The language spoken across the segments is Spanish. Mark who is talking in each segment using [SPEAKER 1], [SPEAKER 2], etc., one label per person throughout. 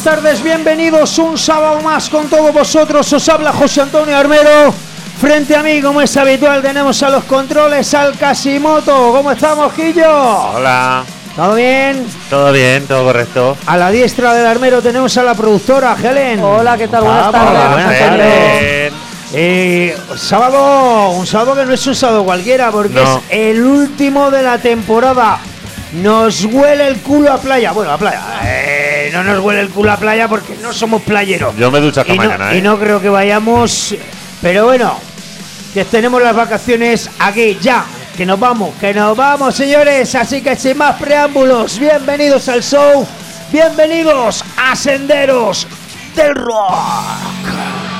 [SPEAKER 1] tardes, bienvenidos un sábado más con todos vosotros. Os habla José Antonio Armero. Frente a mí, como es habitual, tenemos a los controles al Casimoto. ¿Cómo estamos, Quillo?
[SPEAKER 2] Hola.
[SPEAKER 1] ¿Todo bien?
[SPEAKER 2] Todo bien, todo correcto.
[SPEAKER 1] A la diestra del Armero tenemos a la productora, Helen.
[SPEAKER 3] Hola, ¿qué tal? Buenas tardes.
[SPEAKER 1] Buenas tardes. Un sábado que no es un sábado cualquiera, porque es el último de la temporada. Nos huele el culo a playa. Bueno, a playa. No nos huele el culo a playa porque no somos playeros.
[SPEAKER 2] Yo me ducho hasta mañana,
[SPEAKER 1] Y no creo que vayamos. Pero bueno, que tenemos las vacaciones aquí ya. Que nos vamos, señores. Así que sin más preámbulos, bienvenidos al show. Bienvenidos a Senderos del Rock.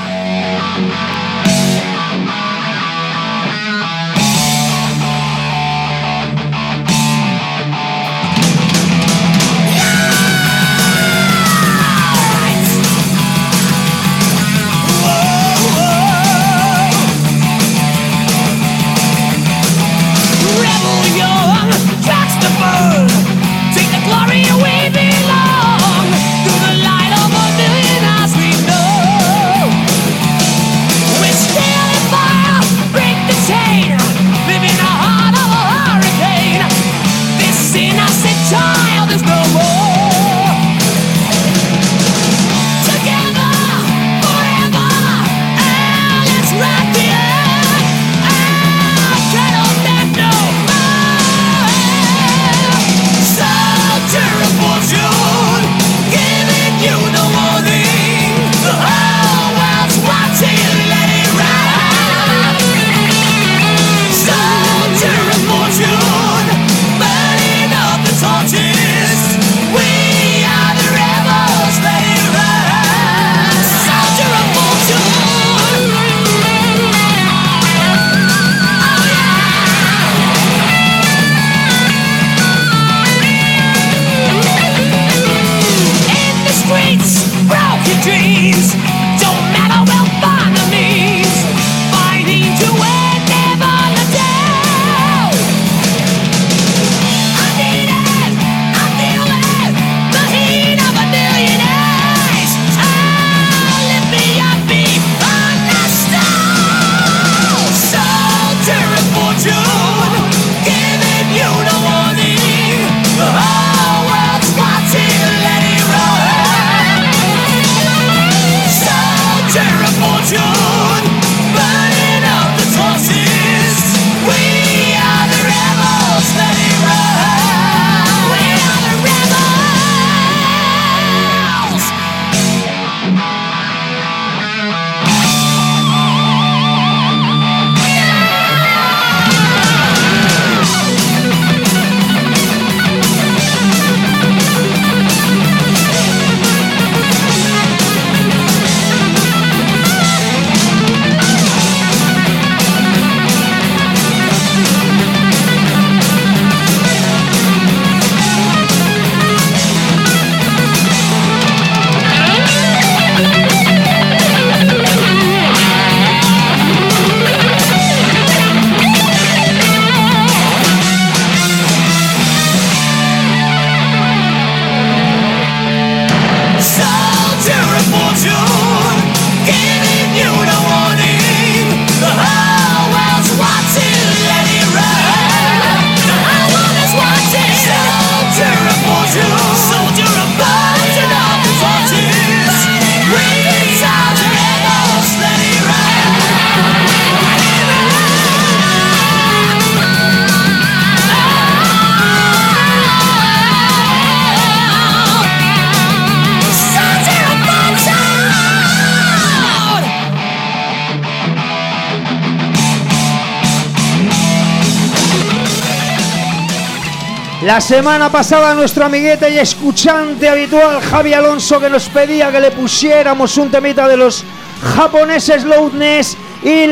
[SPEAKER 1] La semana pasada nuestro amiguete y escuchante habitual Javi Alonso, que nos pedía que le pusiéramos un temita de los japoneses Loudness, y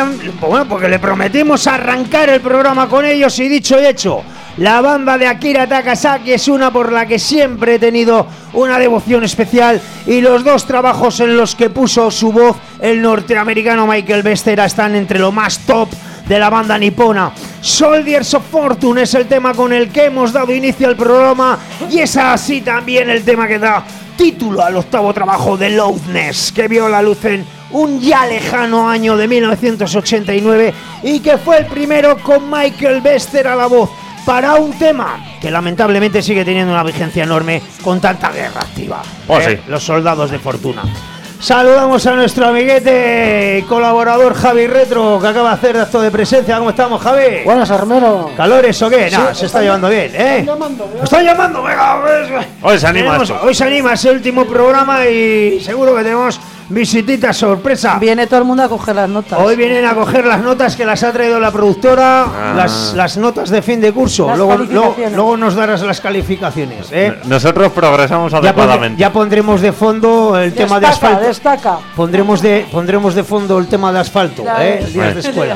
[SPEAKER 1] porque le prometimos arrancar el programa con ellos, y dicho y hecho, la banda de Akira Takasaki es una por la que siempre he tenido una devoción especial, y los dos trabajos en los que puso su voz el norteamericano Michael Bester están entre lo más top de la banda nipona. Soldiers of Fortune es el tema con el que hemos dado inicio al programa y es así también el tema que da título al octavo trabajo de Loudness, que vio la luz en un ya lejano año de 1989 y que fue el primero con Michael Bester a la voz para un tema que lamentablemente sigue teniendo una vigencia enorme con tanta guerra activa.
[SPEAKER 2] Sí.
[SPEAKER 1] Los soldados de fortuna. Saludamos a nuestro amiguete y colaborador Javi Retro, que acaba de hacer acto de presencia. ¿Cómo estamos, Javi?
[SPEAKER 3] Buenas, Armero.
[SPEAKER 1] ¿Calores o qué?
[SPEAKER 3] Sí,
[SPEAKER 1] No, se está llevando bien, ¿eh? ¡Me están llamando! Venga, pues.
[SPEAKER 2] Hoy se anima esto.
[SPEAKER 1] Hoy se anima, es el último programa y seguro que tenemos visitita sorpresa.
[SPEAKER 3] Viene todo el mundo a coger las notas.
[SPEAKER 1] Hoy vienen a coger las notas que las ha traído la productora, las notas de fin de curso.
[SPEAKER 3] Las
[SPEAKER 1] Luego nos darás las calificaciones, ¿eh?
[SPEAKER 2] Nosotros progresamos adecuadamente.
[SPEAKER 1] Ya pondremos de fondo el tema de asfalto.
[SPEAKER 3] Destaca.
[SPEAKER 1] Pondremos de fondo el tema de asfalto, días de escuela.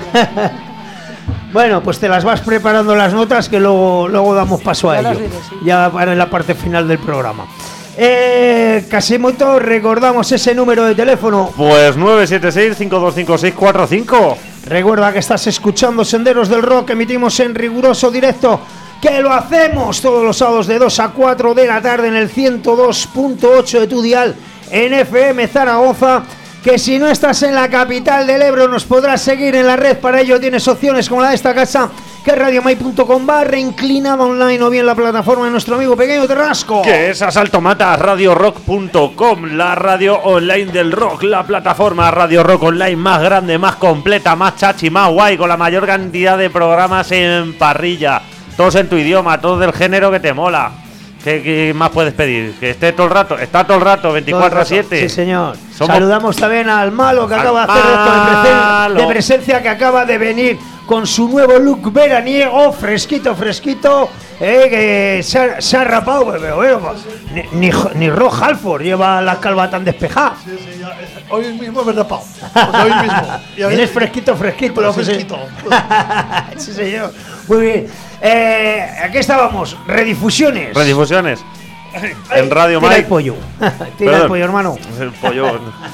[SPEAKER 1] Bueno, pues te las vas preparando las notas que luego damos paso a ello. Ya para la parte final del programa. Casimoto, recordamos ese número de teléfono.
[SPEAKER 2] Pues 976-525645.
[SPEAKER 1] Recuerda que estás escuchando Senderos del Rock, emitimos en riguroso directo, que lo hacemos todos los sábados de 2 a 4 de la tarde en el 102.8 de tu dial en FM Zaragoza. Que si no estás en la capital del Ebro nos podrás seguir en la red. Para ello tienes opciones como la de esta casa, que es radiomai.com/inclinada online, o bien la plataforma de nuestro amigo Pequeño Terrasco,
[SPEAKER 2] Que es asaltomatasradiorock.com, la radio online del rock, la plataforma Radio Rock Online más grande, más completa, más chachi, más guay, con la mayor cantidad de programas en parrilla, todos en tu idioma, todos del género que te mola. ¿Qué más puedes pedir? Que esté todo el rato, está todo el rato, 24/7.
[SPEAKER 1] Sí, señor. Saludamos también al Malo, que acaba de hacer esto de presencia, que acaba de venir con su nuevo look veraniego, fresquito, que se ha rapado, pero bueno, ni Rob Halford lleva la calva tan despejada.
[SPEAKER 4] Sí, hoy mismo me he rapado. Hoy mismo.
[SPEAKER 1] Vienes fresquito.
[SPEAKER 4] Pero fresquito.
[SPEAKER 1] Sí, señor. Muy bien. Aquí estábamos, redifusiones.
[SPEAKER 2] En Radio
[SPEAKER 1] Tira
[SPEAKER 2] Mai.
[SPEAKER 1] el pollo. Tira el pollo, hermano.
[SPEAKER 2] El pollo.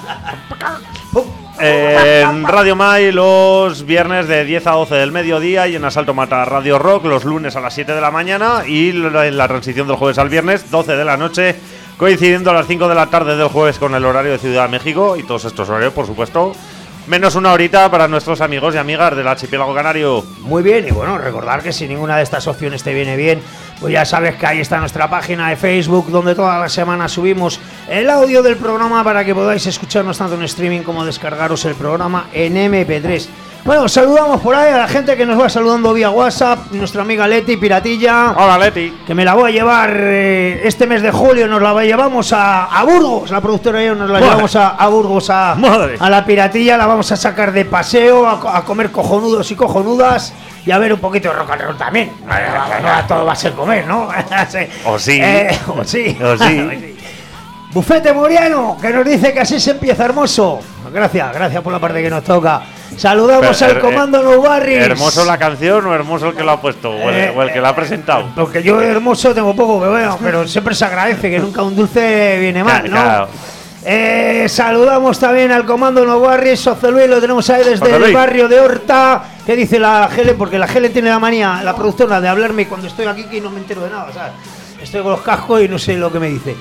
[SPEAKER 2] En Radio Mai los viernes de 10 a 12 del mediodía y en Asalto Mata Radio Rock los lunes a las 7 de la mañana y en la transición del jueves al viernes 12 de la noche, coincidiendo a las 5 de la tarde del jueves con el horario de Ciudad de México y todos estos horarios, por supuesto, menos una horita para nuestros amigos y amigas del archipiélago canario.
[SPEAKER 1] Muy bien, y bueno, recordar que si ninguna de estas opciones te viene bien, pues ya sabes que ahí está nuestra página de Facebook, donde todas las semanas subimos el audio del programa para que podáis escucharnos tanto en streaming como descargaros el programa en MP3. Bueno, saludamos por ahí a la gente que nos va saludando vía WhatsApp, nuestra amiga Leti Piratilla.
[SPEAKER 2] Hola, Leti.
[SPEAKER 1] Que me la voy a llevar este mes de julio, nos la llevamos a Burgos, la productora y yo nos la llevamos a Burgos, a la Piratilla, la vamos a sacar de paseo, a comer cojonudos y cojonudas y a ver un poquito de rock and roll también. No todo va a ser comer, ¿no?
[SPEAKER 2] O sí.
[SPEAKER 1] O sí. Bufete Moriano, que nos dice que así se empieza, hermoso. Gracias por la parte que nos toca. Saludamos al Comando No Barris.
[SPEAKER 2] ¿Hermoso la canción o hermoso el que lo ha puesto? O el que lo ha presentado.
[SPEAKER 1] Porque yo hermoso tengo poco que veo, pero siempre se agradece, que nunca un dulce viene mal, ¿no?
[SPEAKER 2] Claro.
[SPEAKER 1] Saludamos también al Comando No Barris, Soceluí, lo tenemos ahí desde el barrio de Horta. ¿Qué dice la Gele? Porque la Gele tiene la manía, la productora, de hablarme cuando estoy aquí que no me entero de nada, ¿sabes? Estoy con los cascos y no sé lo que me dice.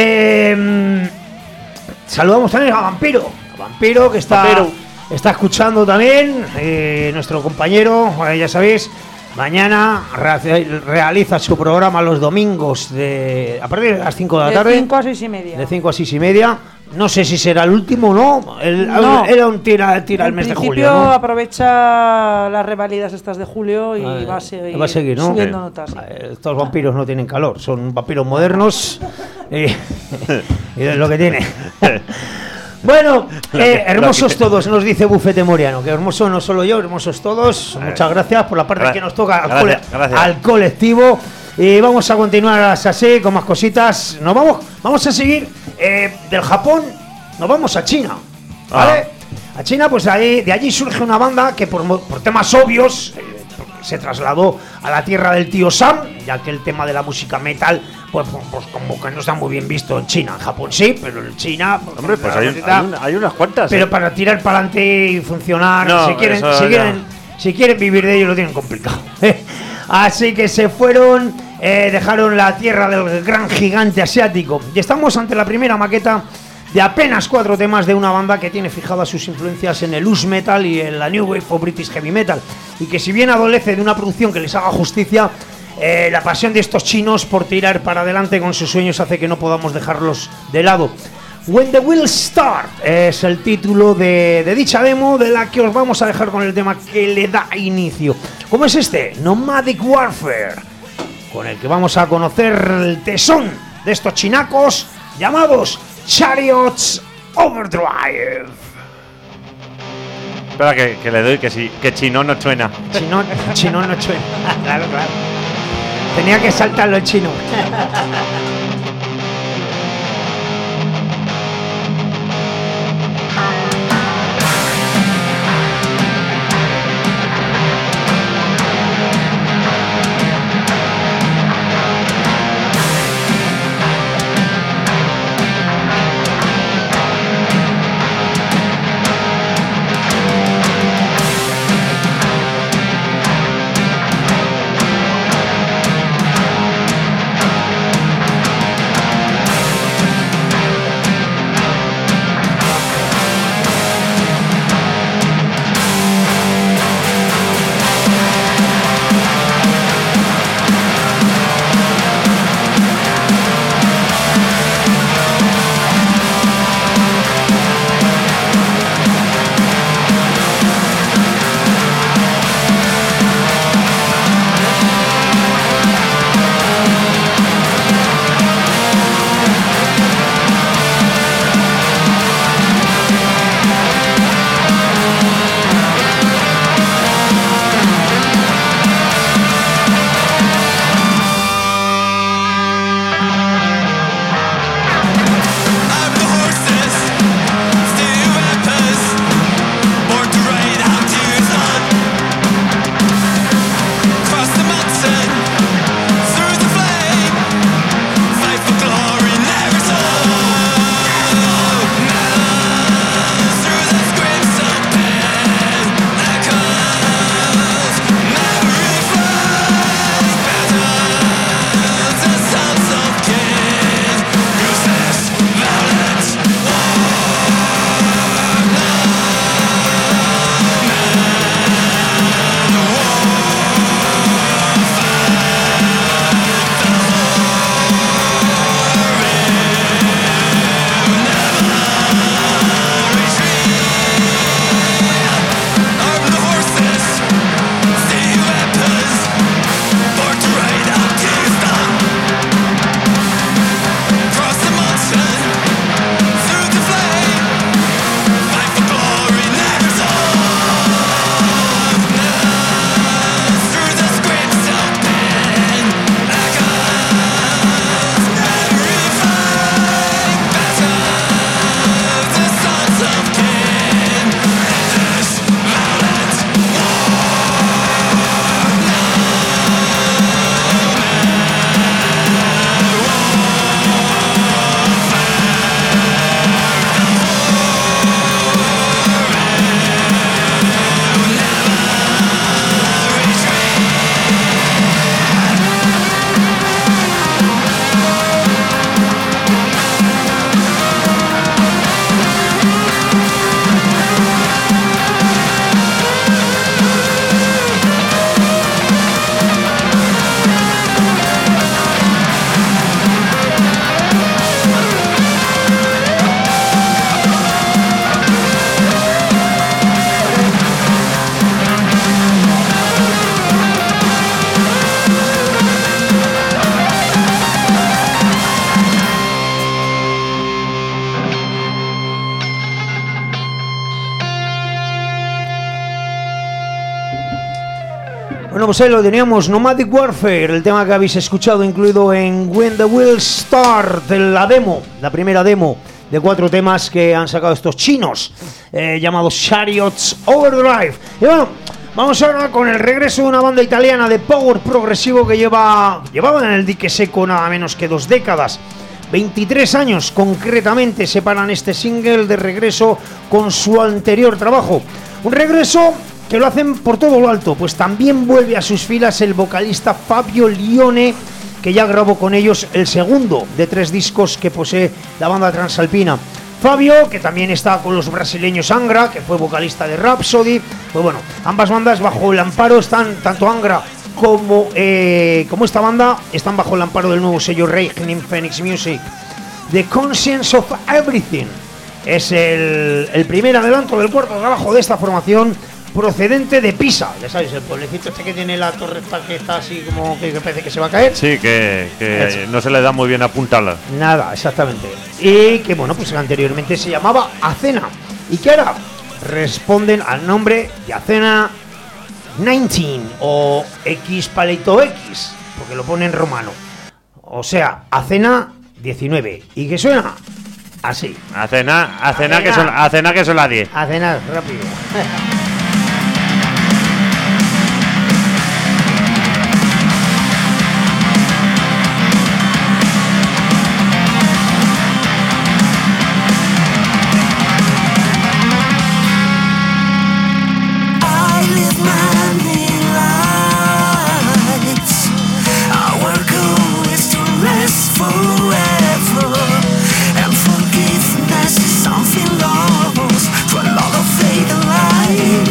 [SPEAKER 1] Saludamos también a Vampiro que está escuchando también, nuestro compañero, ya sabéis, mañana realiza su programa los domingos a partir de las 5 de la tarde.
[SPEAKER 3] De 5 a 6 y media.
[SPEAKER 1] De 5 a 6 y media. No sé si será el último o no. Era un tira el mes de julio, ¿no?
[SPEAKER 3] Aprovecha las revalidas estas de julio y va a seguir
[SPEAKER 1] ¿no?
[SPEAKER 3] subiendo notas. Sí.
[SPEAKER 1] Estos vampiros no tienen calor, son vampiros modernos y es lo que tiene. Bueno, hermosos todos, nos dice Bufete Moriano, que hermoso no solo yo, hermosos todos. Muchas gracias por la parte que nos toca al colectivo. Y vamos a continuar así con más cositas. Vamos a seguir del Japón, nos vamos a China, ¿vale? A China, pues de allí surge una banda que por temas obvios se trasladó a la tierra del tío Sam, ya que el tema de la música metal pues como que no está muy bien visto en China. En Japón sí, pero en China
[SPEAKER 2] hay unas cuantas.
[SPEAKER 1] Pero para tirar para adelante y funcionar, si quieren si quieren vivir de ello lo tienen complicado. Así que se fueron, dejaron la tierra del gran gigante asiático. Y estamos ante la primera maqueta de apenas 4 temas de una banda que tiene fijadas sus influencias en el Us Metal y en la New Wave o British Heavy Metal. Y que si bien adolece de una producción que les haga justicia, la pasión de estos chinos por tirar para adelante con sus sueños hace que no podamos dejarlos de lado. When the Wheels Start es el título de dicha demo, de la que os vamos a dejar con el tema que le da inicio. ¿Cómo es este? Nomadic Warfare, con el que vamos a conocer el tesón de estos chinacos llamados Chariots Overdrive.
[SPEAKER 2] Espera que le doy que sí, que chino no suena.
[SPEAKER 1] Chino no suena. Claro. Tenía que saltarlo el chino. Bueno, pues ahí lo teníamos, Nomadic Warfare, el tema que habéis escuchado incluido en When the Wheels Start, la demo, la primera demo de 4 temas que han sacado estos chinos, llamados Chariots Overdrive. Y bueno, vamos ahora con el regreso de una banda italiana de power progresivo que llevaba en el dique seco nada menos que 2 décadas. 23 años concretamente separan este single de regreso con su anterior trabajo. Un regreso que lo hacen por todo lo alto. Pues también vuelve a sus filas el vocalista Fabio Lione, que ya grabó con ellos el segundo de 3 discos que posee la banda transalpina. Fabio, que también está con los brasileños Angra, que fue vocalista de Rhapsody. Pues bueno, ambas bandas bajo el amparo están, tanto Angra como esta banda, están bajo el amparo del nuevo sello Reigning Phoenix Music. The Conscience of Everything es el primer adelanto del cuarto trabajo de esta formación, procedente de Pisa. Ya sabes, el pueblecito este que tiene la torreta que está así como que parece que se va a caer.
[SPEAKER 2] Sí, que no se le da muy bien apuntarla.
[SPEAKER 1] Nada, exactamente. Y que bueno, pues anteriormente se llamaba Athena, y que ahora responden al nombre de Athena 19 o X palito X, porque lo pone en romano. O sea, Athena 19. ¿Y qué suena? Así.
[SPEAKER 2] Athena que son las 10.
[SPEAKER 1] Athena, rápido.
[SPEAKER 5] Something lost, for a lot of faith alive.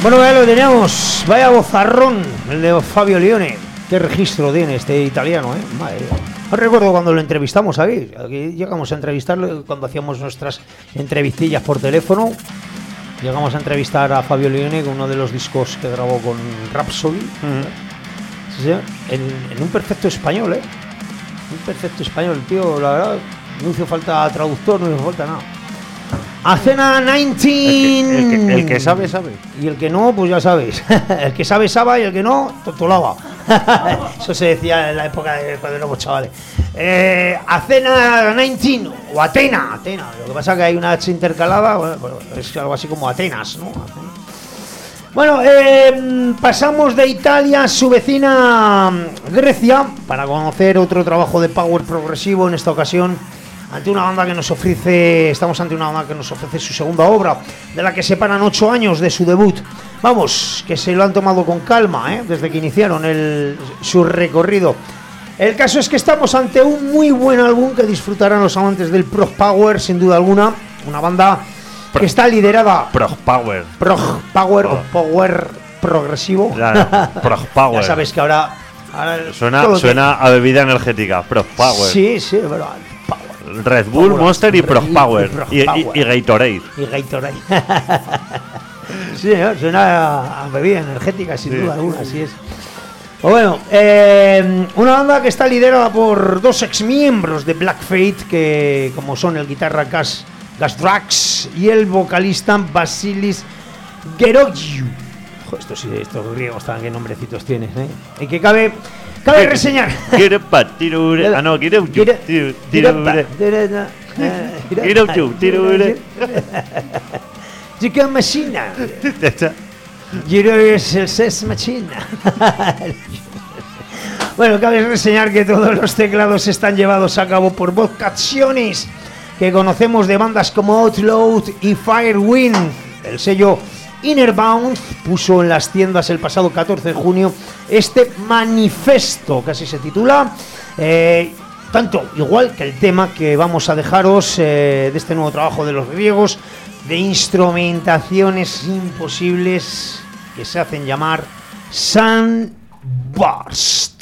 [SPEAKER 1] Bueno, ya lo teníamos. Vaya bozarrón el de Fabio Lione. Qué registro tiene este italiano, Madre mía. No recuerdo cuando lo entrevistamos aquí llegamos a entrevistarlo cuando hacíamos nuestras entrevistillas por teléfono. Llegamos a entrevistar a Fabio Lione con uno de los discos que grabó con Rhapsody. Sí, en un perfecto español, Un perfecto español, tío, la verdad. No hizo falta traductor, no hizo falta nada. Athena 19.
[SPEAKER 2] El que sabe, sabe.
[SPEAKER 1] Y el que no, pues ya sabéis. El que sabe, sabe, y el que no, totolaba. Eso se decía en la época de cuando éramos chavales. Athena 19, o Atena. Lo que pasa es que hay una H intercalada, bueno, es algo así como Atenas, ¿no? Bueno, pasamos de Italia a su vecina Grecia para conocer otro trabajo de power progresivo, en esta ocasión ante una banda que nos ofrece, estamos ante una banda que nos ofrece su segunda obra, de la que separan 8 años de su debut. Vamos, que se lo han tomado con calma, desde que iniciaron su recorrido. El caso es que estamos ante un muy buen álbum que disfrutarán los amantes del prog power, sin duda alguna. Una banda que está liderada...
[SPEAKER 2] Prog power
[SPEAKER 1] o power progresivo.
[SPEAKER 2] Prog power.
[SPEAKER 1] Ya sabes que ahora
[SPEAKER 2] suena a bebida energética. Prog power.
[SPEAKER 1] Sí, pero...
[SPEAKER 2] Red Bull, Monster y Prog Power. Y Gatorade.
[SPEAKER 1] Y Gatorade. Sí, suena a bebida energética, sin duda alguna, así es. Bueno, una banda que está liderada por 2 exmiembros de Black Fate, que como son el guitarra Gas Drax y el vocalista Basilis Gerogiou. Estos griegos también, qué nombrecitos tienen, Y que cabe reseñar. Chica Machina. Giro es el Sex Machina. Bueno, cabe reseñar que todos los teclados están llevados a cabo por vocaciones que conocemos de bandas como Outload y Firewind. El sello Innerbound puso en las tiendas el pasado 14 de junio este manifiesto, que así se titula, tanto igual que el tema que vamos a dejaros de este nuevo trabajo de los griegos, de instrumentaciones imposibles que se hacen llamar Sunburst.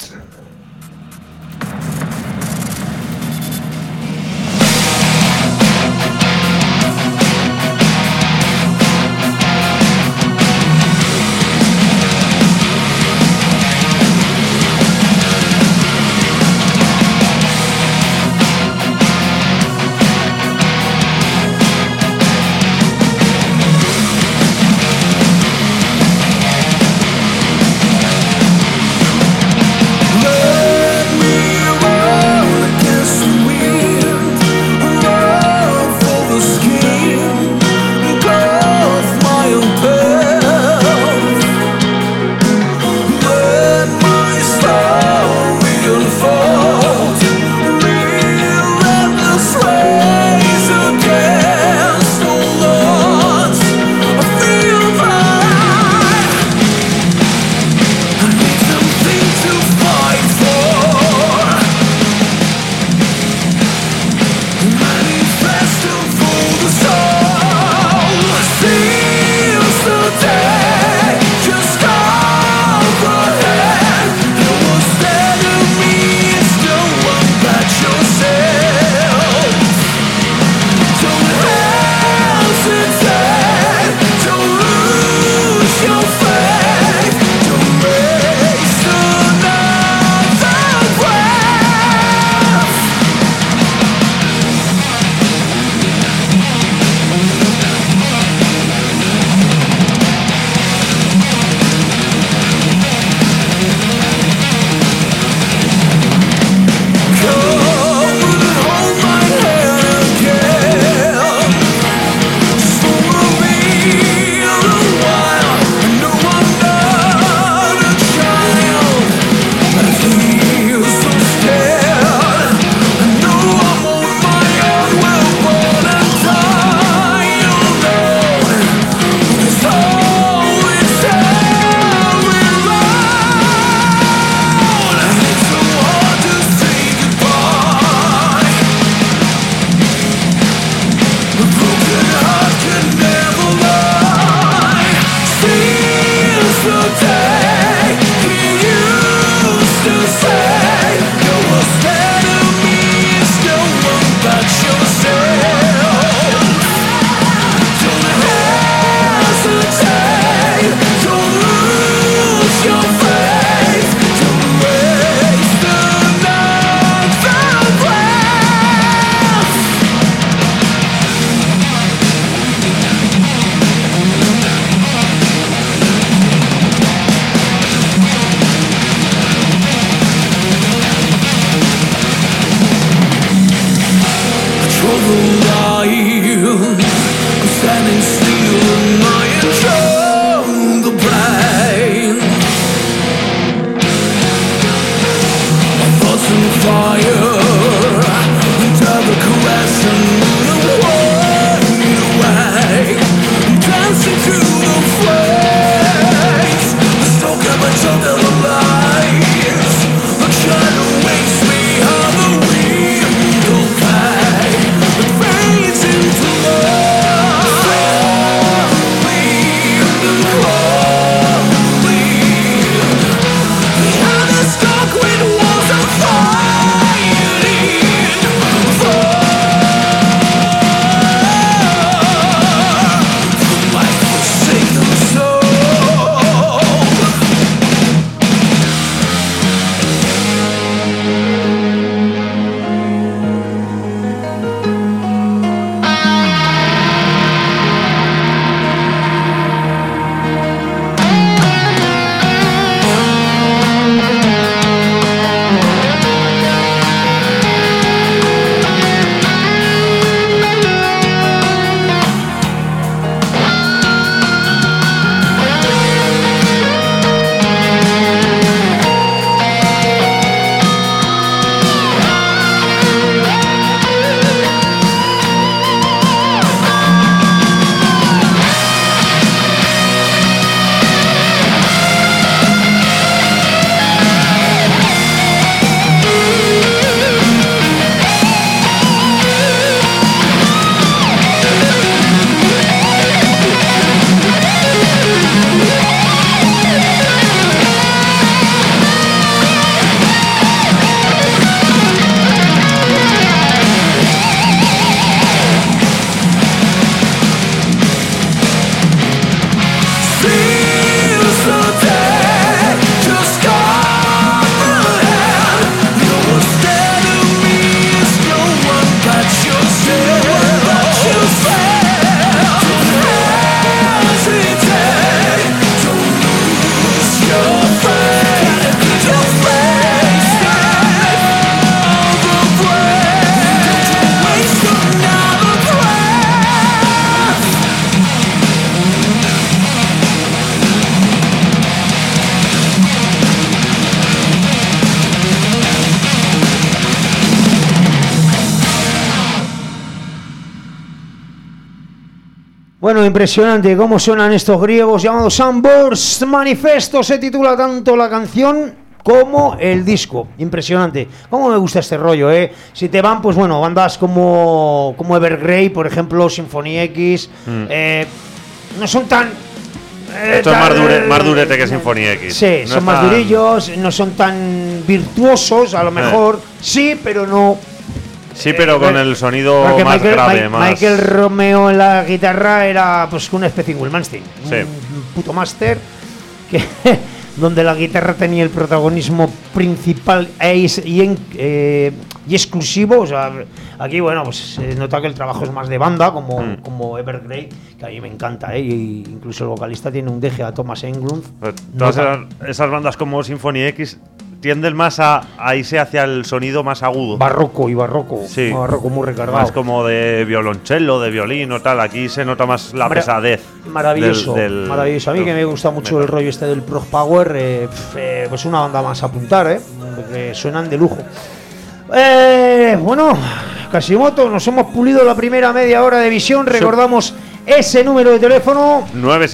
[SPEAKER 1] Bueno, impresionante cómo suenan estos griegos llamados Sunburst Manifesto. Se titula tanto la canción como el disco. Impresionante. Cómo me gusta este rollo, ¿eh? Si te van, pues bueno, bandas como Evergrey, por ejemplo, Symphony X, no son tan...
[SPEAKER 2] Esto es más durete que Symphony X.
[SPEAKER 1] Sí, no son más durillos, no son tan virtuosos, a lo mejor. Sí, pero no...
[SPEAKER 2] Sí, pero con el sonido más grave.
[SPEAKER 1] Michael Romeo en la guitarra era pues una especie de Will Manstein, un puto máster que donde la guitarra tenía el protagonismo principal y exclusivo. O sea, aquí bueno, pues se nota que el trabajo es más de banda, como Evergrey, que a mí me encanta, y incluso el vocalista tiene un deje a Thomas Englund.
[SPEAKER 2] Todas esas bandas como Symphony X tienden más a irse hacia el sonido más agudo.
[SPEAKER 1] Barroco,
[SPEAKER 2] sí.
[SPEAKER 1] Barroco muy recargado.
[SPEAKER 2] Más como de violonchelo, de violín o tal. Aquí se nota más la pesadez.
[SPEAKER 1] Maravilloso, maravilloso. A mí que me gusta mucho el rollo este del prog power, pues una banda más a apuntar, porque suenan de lujo. Bueno, Casimoto, nos hemos pulido la primera media hora de visión. Recordamos ese número de teléfono: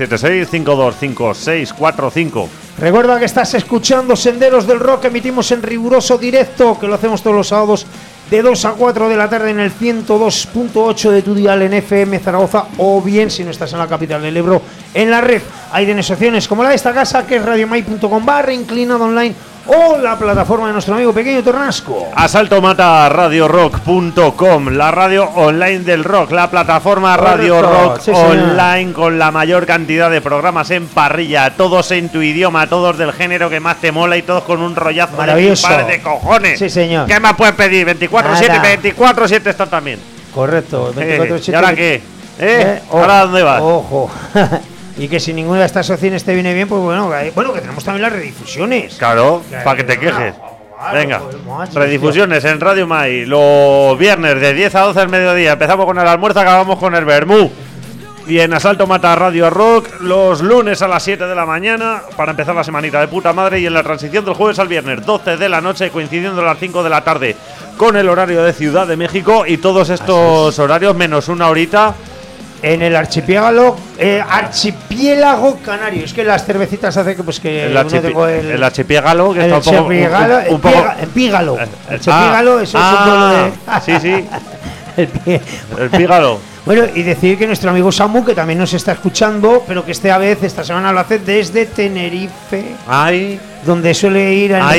[SPEAKER 2] 976-525645.
[SPEAKER 1] Recuerda que estás escuchando Senderos del Rock, emitimos en riguroso directo, que lo hacemos todos los sábados de 2 a 4 de la tarde en el 102.8 de tu dial en FM Zaragoza, o bien, si no estás en la capital del Ebro, en la red. Hay opciones como la de esta casa, que es radiomai.com/inclinado online, o la plataforma de nuestro amigo Pequeño Tornasco.
[SPEAKER 2] asaltomataradiorock.com, la radio online del rock, la plataforma Radio Rock online, con la mayor cantidad de programas en parrilla, todos en tu idioma, todos del género que más te mola y todos con un rollazo
[SPEAKER 1] maravilloso
[SPEAKER 2] de cojones.
[SPEAKER 1] Sí, señor.
[SPEAKER 2] ¿Qué más puedes pedir? 24/7, 24/7 está también.
[SPEAKER 1] Correcto, 24/7.
[SPEAKER 2] ¿Y ahora qué? ¿Ahora dónde vas?
[SPEAKER 1] Ojo. Y que si ninguna de estas opciones te viene bien, pues bueno, que tenemos también las redifusiones.
[SPEAKER 2] Claro, para que te quejes. Venga, redifusiones en Radio Mai, los viernes de 10 a 12 del mediodía. Empezamos con el almuerzo, acabamos con el vermú. Y en Asalto Mata Radio Rock, los lunes a las 7 de la mañana, para empezar la semanita de puta madre. Y en la transición del jueves al viernes, 12 de la noche, coincidiendo a las 5 de la tarde con el horario de Ciudad de México. Y todos estos horarios menos una horita
[SPEAKER 1] en el archipiélago canario. Es que las cervecitas hace que pues que
[SPEAKER 2] el archipiélago, que
[SPEAKER 1] el
[SPEAKER 2] está un poco
[SPEAKER 1] Pígalo. El Pígalo, eso es un pueblo de
[SPEAKER 2] sí. el Pígalo.
[SPEAKER 1] Bueno, y decir que nuestro amigo Samu, que también nos está escuchando, pero que esta semana lo hace desde Tenerife. Donde suele ir a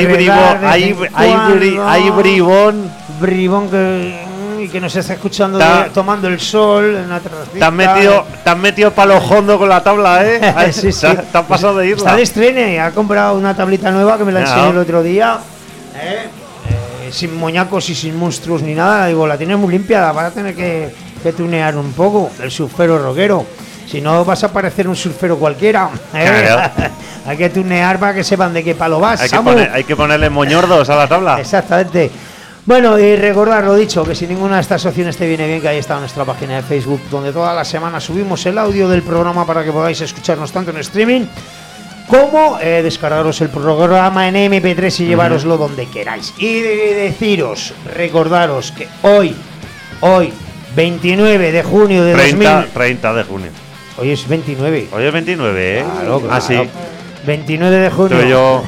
[SPEAKER 1] Bribón, que nos está escuchando tomando el sol en una terracita.
[SPEAKER 2] Te has metido palo hondo con la tabla,
[SPEAKER 1] Sí.
[SPEAKER 2] Te has pasado de irla.
[SPEAKER 1] Está de estreno, ha comprado una tablita nueva que me la enseñó el otro día. Sin moñacos y sin monstruos ni nada. Digo, la tienes muy limpia, vas a tener que tunear un poco. El surfero rockero. Si no, vas a parecer un surfero cualquiera.
[SPEAKER 2] Claro.
[SPEAKER 1] Hay que tunear para que sepan de qué palo vas.
[SPEAKER 2] Hay que ponerle moñordos a la tabla.
[SPEAKER 1] Exactamente. Bueno, y recordar lo dicho, que si ninguna de estas opciones te viene bien, que ahí está nuestra página de Facebook, donde toda la semana subimos el audio del programa para que podáis escucharnos tanto en streaming como descargaros el programa en MP3 y llevároslo donde queráis. Y recordaros que hoy, 29 de junio de
[SPEAKER 2] 30 de junio.
[SPEAKER 1] Hoy es 29.
[SPEAKER 2] Hoy es 29, ¿eh?
[SPEAKER 1] Claro.
[SPEAKER 2] Sí.
[SPEAKER 1] 29 de junio.
[SPEAKER 2] Pero yo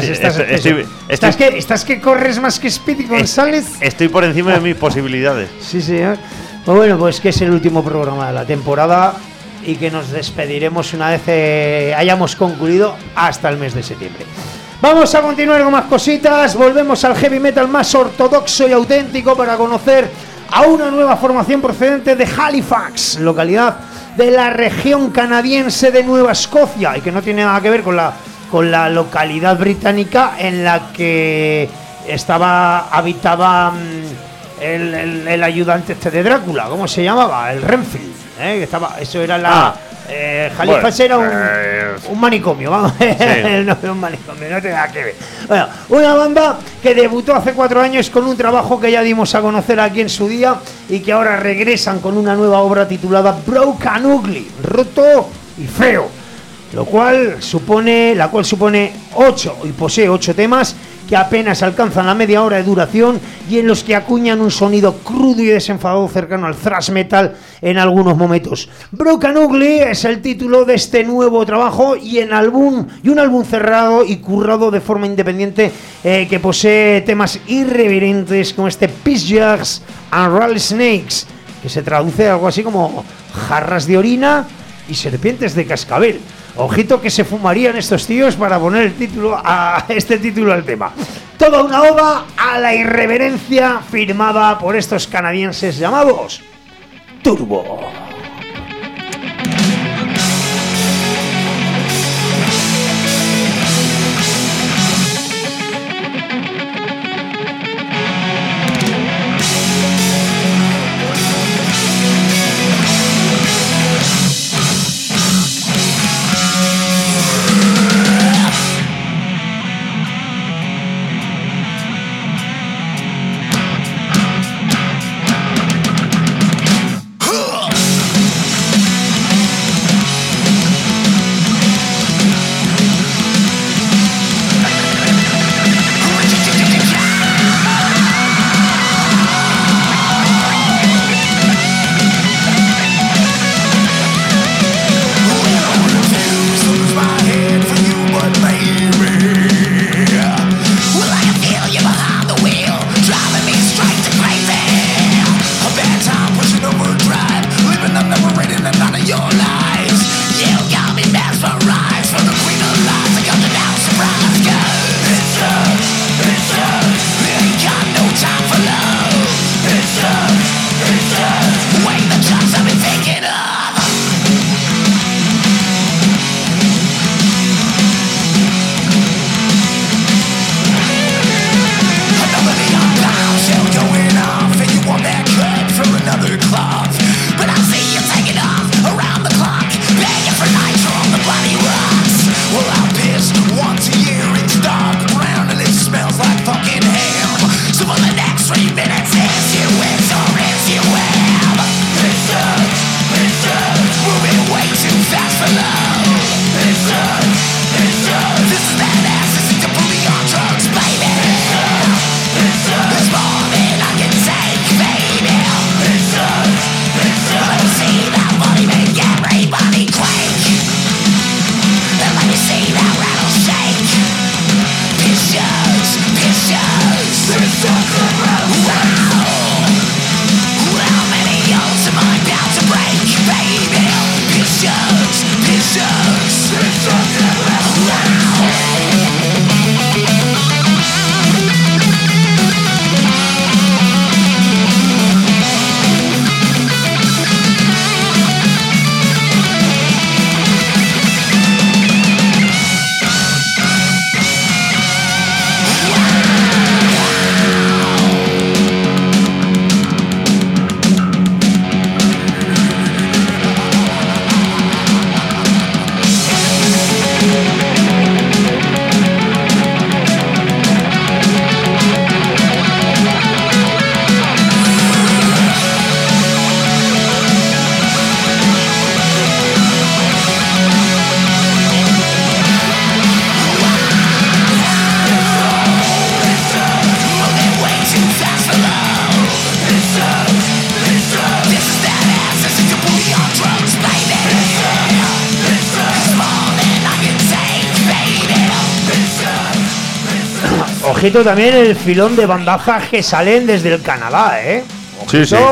[SPEAKER 1] estás que corres más que Speedy González.
[SPEAKER 2] Estoy por encima de mis posibilidades.
[SPEAKER 1] Sí, señor. Bueno, pues que es el último programa de la temporada y que nos despediremos una vez hayamos concluido hasta el mes de septiembre. Vamos a continuar con más cositas. Volvemos al heavy metal más ortodoxo y auténtico para conocer a una nueva formación procedente de Halifax, localidad de la región canadiense de Nueva Escocia, y que no tiene nada que ver con la localidad británica en la que habitaba el ayudante de Drácula. ¿Cómo se llamaba? El Renfield, eso era Halifax era un manicomio, vamos. Sí. No era un manicomio, no tiene nada que ver. Bueno, una banda que debutó hace 4 años con un trabajo que ya dimos a conocer aquí en su día y que ahora regresan con una nueva obra titulada Broken Ugly, roto y feo, la cual supone 8 y posee 8 temas que apenas alcanzan la media hora de duración y en los que acuñan un sonido crudo y desenfadado cercano al thrash metal en algunos momentos. Broken Ugly es el título de este nuevo trabajo y un álbum cerrado y currado de forma independiente que posee temas irreverentes como este Piss Jugs and Rattlesnakes, que se traduce algo así como jarras de orina y serpientes de cascabel. Ojito que se fumarían estos tíos para poner el título a este título al tema. Toda una oda a la irreverencia firmada por estos canadienses llamados Turbo. Ojito también el filón de bandazas que salen desde el Canadá, Ojito,
[SPEAKER 2] sí.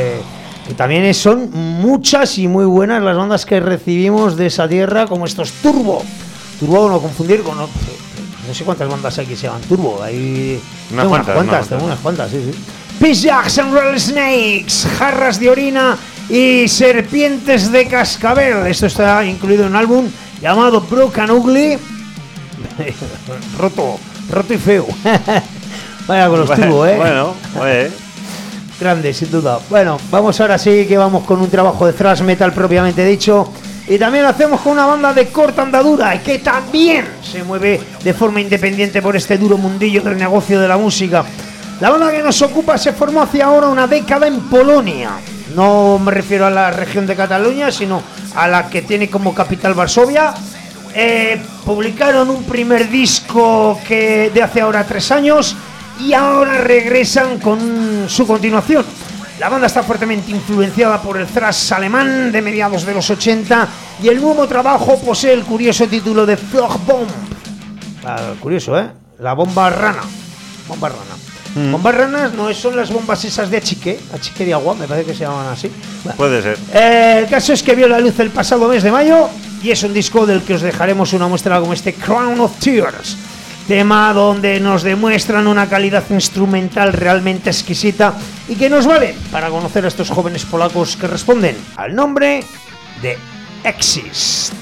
[SPEAKER 1] Que también son muchas y muy buenas las bandas que recibimos de esa tierra, como estos Turbo. Turbo no confundir con... No sé cuántas bandas hay que se llaman Turbo. Hay unas cuantas, sí. Piss Jugs and Rattlesnakes, jarras de orina y serpientes de cascabel. Esto está incluido en un álbum llamado Broken Ugly. roto y feo. Vaya con los Turbo,
[SPEAKER 2] Bueno,
[SPEAKER 1] grande, sin duda. Bueno, vamos ahora sí que vamos con un trabajo de thrash metal propiamente dicho. Y también lo hacemos con una banda de corta andadura que también se mueve de forma independiente por este duro mundillo del negocio de la música. La banda que nos ocupa se formó hace ahora una década en Polonia. No me refiero a la región de Cataluña, sino a la que tiene como capital Varsovia. publicaron un primer disco que de hace ahora 3 años y ahora regresan con su continuación. La banda está fuertemente influenciada por el thrash alemán de mediados de los 80 y el nuevo trabajo posee el curioso título de Flogbomb. Curioso, la bomba rana. Bomba rana. Bombas ranas no son las bombas esas de achique de agua, me parece que se llaman así. Bueno,
[SPEAKER 2] puede ser.
[SPEAKER 1] El caso es que vio la luz el pasado mes de mayo y es un disco del que os dejaremos una muestra como este Crown of Tears, tema donde nos demuestran una calidad instrumental realmente exquisita y que nos vale para conocer a estos jóvenes polacos que responden al nombre de Exist.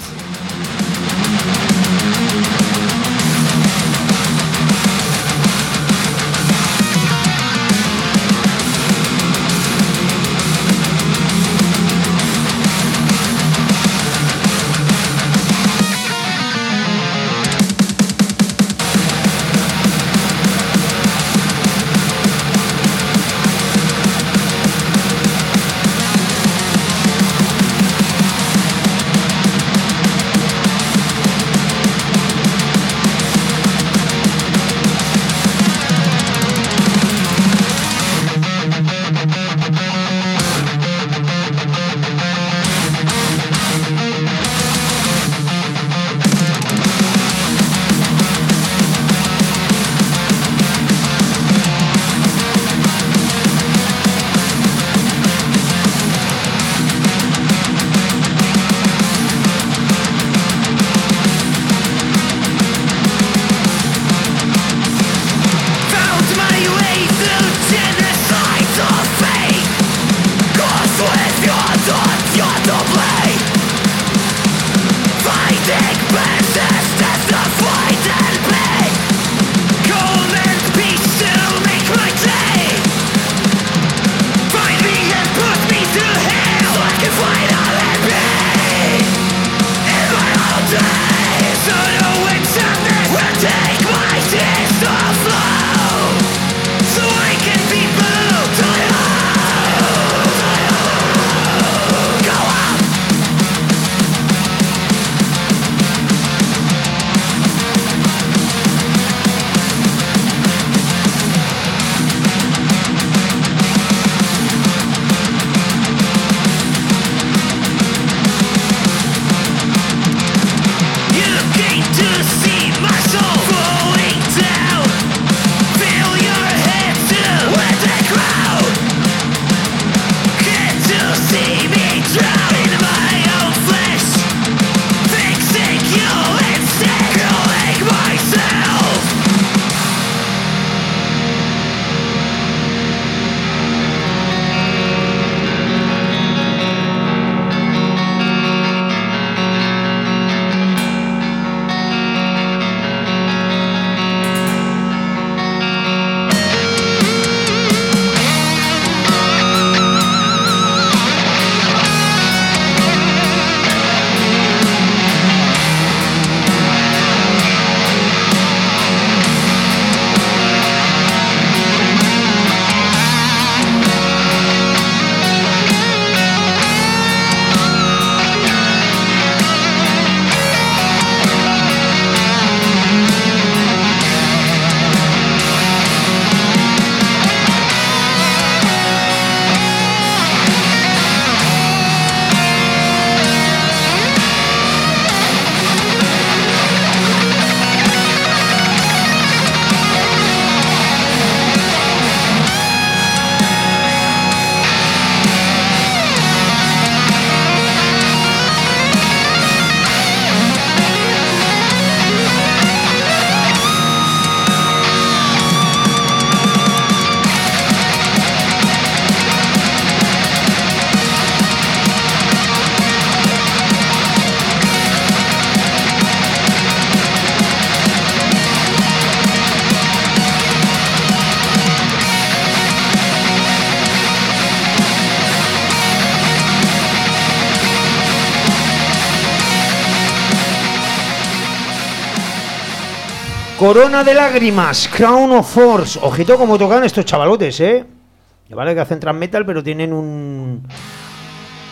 [SPEAKER 1] Corona de lágrimas, Crown of Force. Ojito como tocan estos chavalotes, Que vale que hacen thrash metal, pero tienen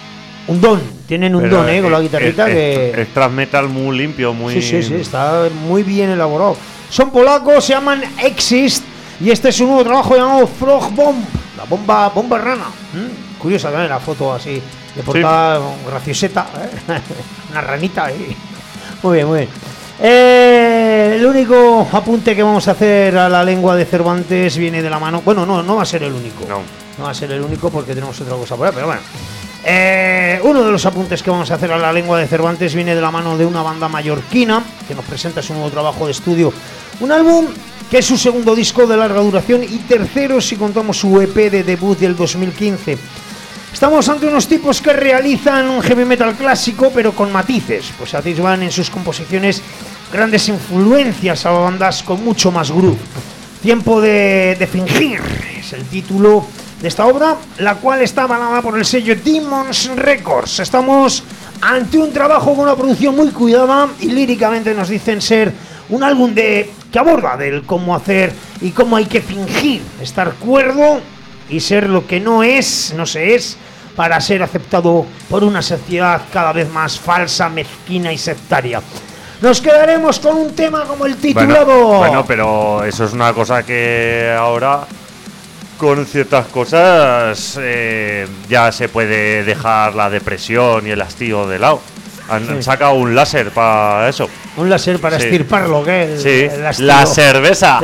[SPEAKER 1] un don, tienen un
[SPEAKER 2] Pero
[SPEAKER 1] don, con la guitarrita que...
[SPEAKER 2] Es thrash metal muy limpio, muy...
[SPEAKER 1] Sí, está muy bien elaborado. Son polacos, se llaman Exist, y este es un nuevo trabajo llamado Frog Bomb, la bomba rana. Curiosa también la foto así, de portada gracioseta, una ranita ahí. Muy bien. El único apunte que vamos a hacer a la lengua de Cervantes viene de la mano... Bueno, no va a ser el único. No va a ser el único porque tenemos otra cosa por ahí, pero bueno. Uno de los apuntes que vamos a hacer a la lengua de Cervantes viene de la mano de una banda mallorquina que nos presenta su nuevo trabajo de estudio. Un álbum que es su segundo disco de larga duración y tercero si contamos su EP de debut del 2015. Estamos ante unos tipos que realizan un heavy metal clásico pero con matices, pues atisban en sus composiciones grandes influencias a bandas con mucho más groove. Tiempo de fingir es el título de esta obra, la cual está avalada por el sello Demons Records. Estamos ante un trabajo con una producción muy cuidada y líricamente nos dicen ser un álbum que aborda del cómo hacer y cómo hay que fingir estar cuerdo y ser lo que no se es para ser aceptado por una sociedad cada vez más falsa, mezquina y sectaria. Nos quedaremos con un tema como el titulado.
[SPEAKER 2] Bueno, pero eso es una cosa que ahora con ciertas cosas ya se puede dejar la depresión y el hastío de lado. Han sacado un láser para eso.
[SPEAKER 1] Un láser para extirparlo, ¿qué?
[SPEAKER 2] La cerveza.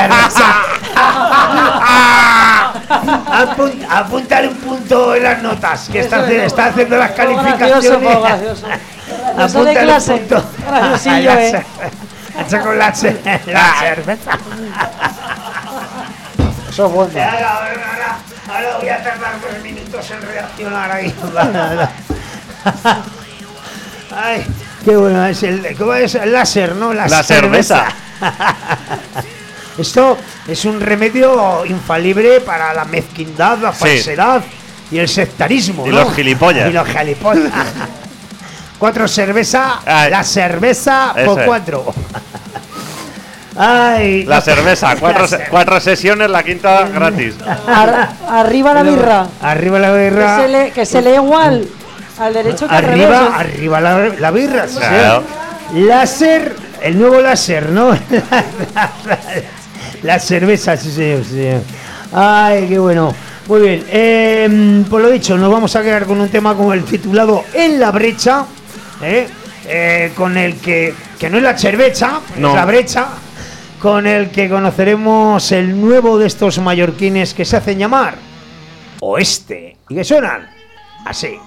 [SPEAKER 1] Apúntale un punto en las notas, que está haciendo las calificaciones.
[SPEAKER 3] Gracioso.
[SPEAKER 1] Apúntale un punto.
[SPEAKER 3] Graciosillo,
[SPEAKER 1] Ha hecho con la cerveza.
[SPEAKER 3] Eso es bueno.
[SPEAKER 1] Ahora voy a tardar 2 minutos en reaccionar ahí. Ay, qué bueno, ¿cómo es el láser, no?
[SPEAKER 2] La cerveza.
[SPEAKER 1] Esto es un remedio infalible para la mezquindad, la falsedad y el sectarismo,
[SPEAKER 2] y
[SPEAKER 1] ¿no?
[SPEAKER 2] los gilipollas.
[SPEAKER 1] 4 cervezas, la cerveza por 4. Ay,
[SPEAKER 2] la cerveza, 4 sesiones, la quinta gratis.
[SPEAKER 3] Arriba la birra.
[SPEAKER 1] Arriba la birra.
[SPEAKER 3] Que se lee igual al derecho que al revés.
[SPEAKER 1] Arriba la birra.
[SPEAKER 2] Claro.
[SPEAKER 1] Láser, el nuevo láser, ¿no? La cerveza, sí señor. Ay, qué bueno. Muy bien. Por lo dicho, nos vamos a quedar con un tema como el titulado En la brecha, con el que no es la cerveza, no. Es la brecha, con el que conoceremos el nuevo de estos mallorquines que se hacen llamar Oeste y que suenan así.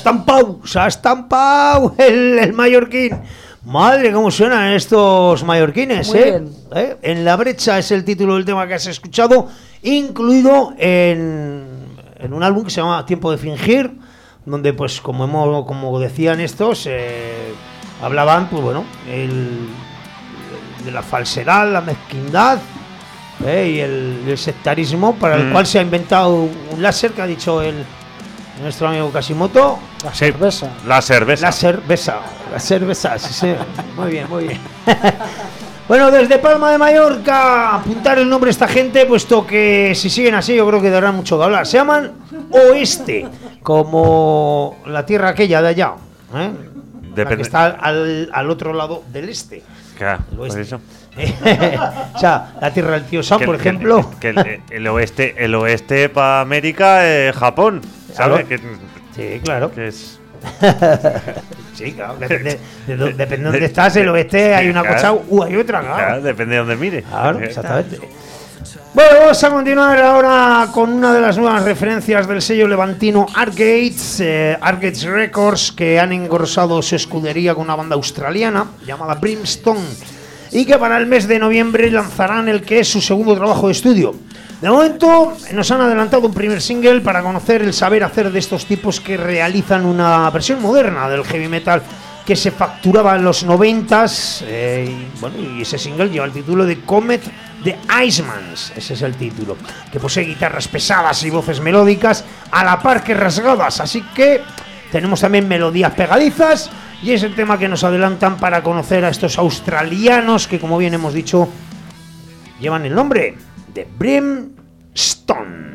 [SPEAKER 1] estampado el mallorquín. Madre, cómo suenan estos mallorquines,
[SPEAKER 3] Muy bien.
[SPEAKER 1] En la brecha es el título del tema que has escuchado, incluido en un álbum que se llama Tiempo de Fingir, donde, pues, como decían estos, hablaban, pues bueno, de la falsedad, la mezquindad y el sectarismo, para el cual se ha inventado un láser que ha dicho nuestro amigo Kasimoto.
[SPEAKER 3] La cerveza.
[SPEAKER 2] La cerveza.
[SPEAKER 1] La cerveza, sí. Muy bien. Bueno, desde Palma de Mallorca, apuntar el nombre de esta gente, puesto que si siguen así yo creo que darán mucho que hablar. Se llaman Oeste, como la tierra aquella de allá, la que está al otro lado del este.
[SPEAKER 2] Claro,
[SPEAKER 1] el oeste.
[SPEAKER 2] por eso.
[SPEAKER 1] O sea, la tierra del tío Sam, por ejemplo.
[SPEAKER 2] El oeste para América, Japón, ¿sabes?
[SPEAKER 1] Claro. Sí, claro.
[SPEAKER 2] Que es...
[SPEAKER 1] Sí, claro, depende de dónde estás, el oeste hay una cosa hay otra, claro.
[SPEAKER 2] Depende de dónde mire.
[SPEAKER 1] Claro, exactamente. Bueno, vamos a continuar ahora con una de las nuevas referencias del sello levantino Arcades Records, que han engrosado su escudería con una banda australiana llamada Brimstone, y que para el mes de noviembre lanzarán el que es su segundo trabajo de estudio. De momento nos han adelantado un primer single para conocer el saber hacer de estos tipos que realizan una versión moderna del heavy metal que se facturaba en los 90s, y ese single lleva el título de Comet the Icemans, ese es el título, que posee guitarras pesadas y voces melódicas a la par que rasgadas, así que tenemos también melodías pegadizas, y es el tema que nos adelantan para conocer a estos australianos que, como bien hemos dicho, llevan el nombre de Brimstone.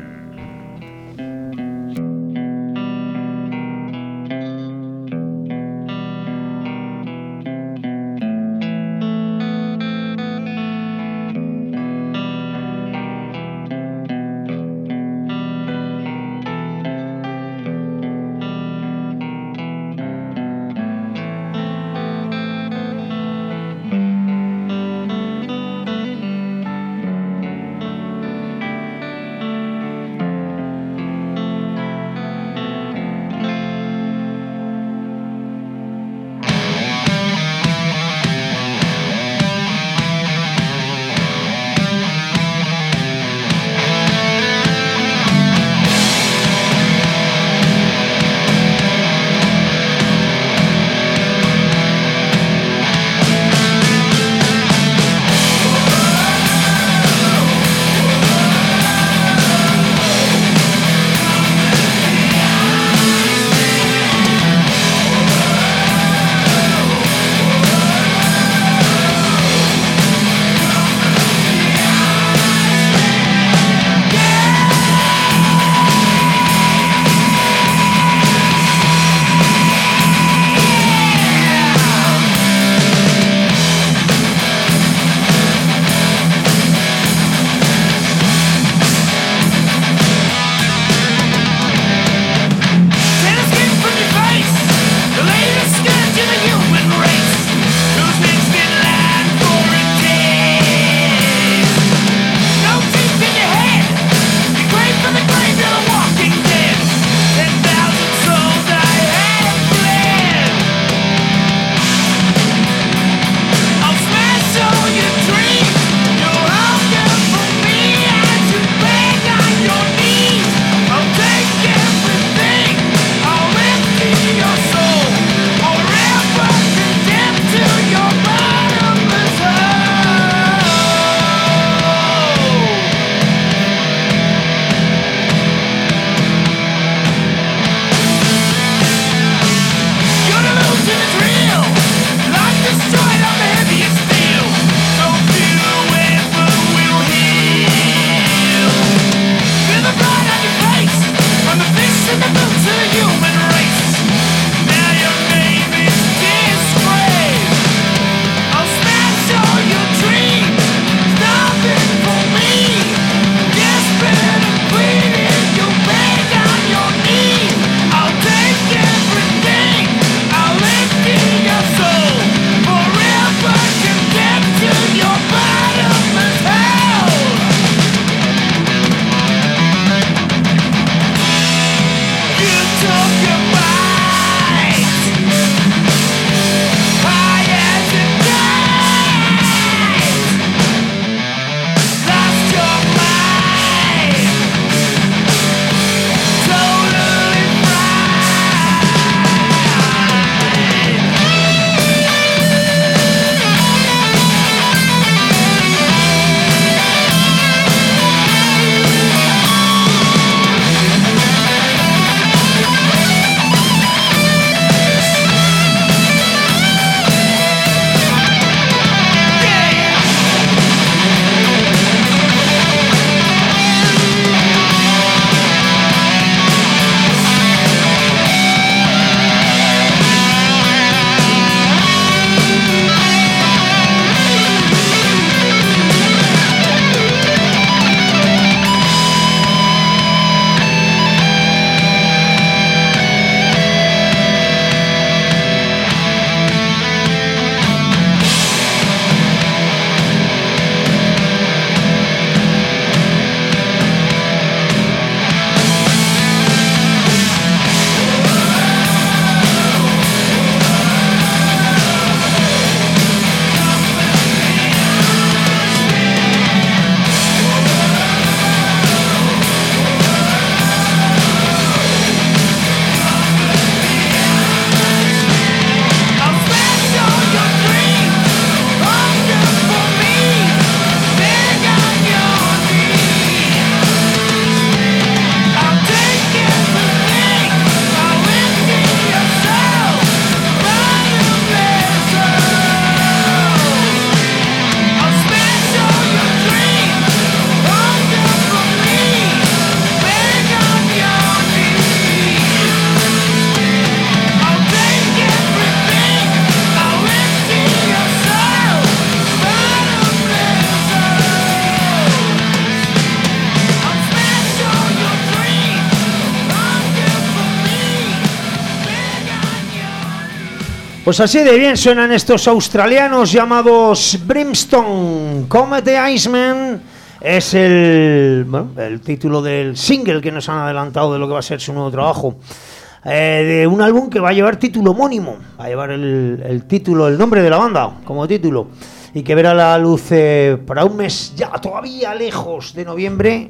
[SPEAKER 1] Pues así de bien suenan estos australianos llamados Brimstone. Comet Iceman es el título del single que nos han adelantado de lo que va a ser su nuevo trabajo. De un álbum que va a llevar título homónimo, va a llevar el título, el nombre de la banda como título, y que verá la luz para un mes ya todavía lejos de noviembre.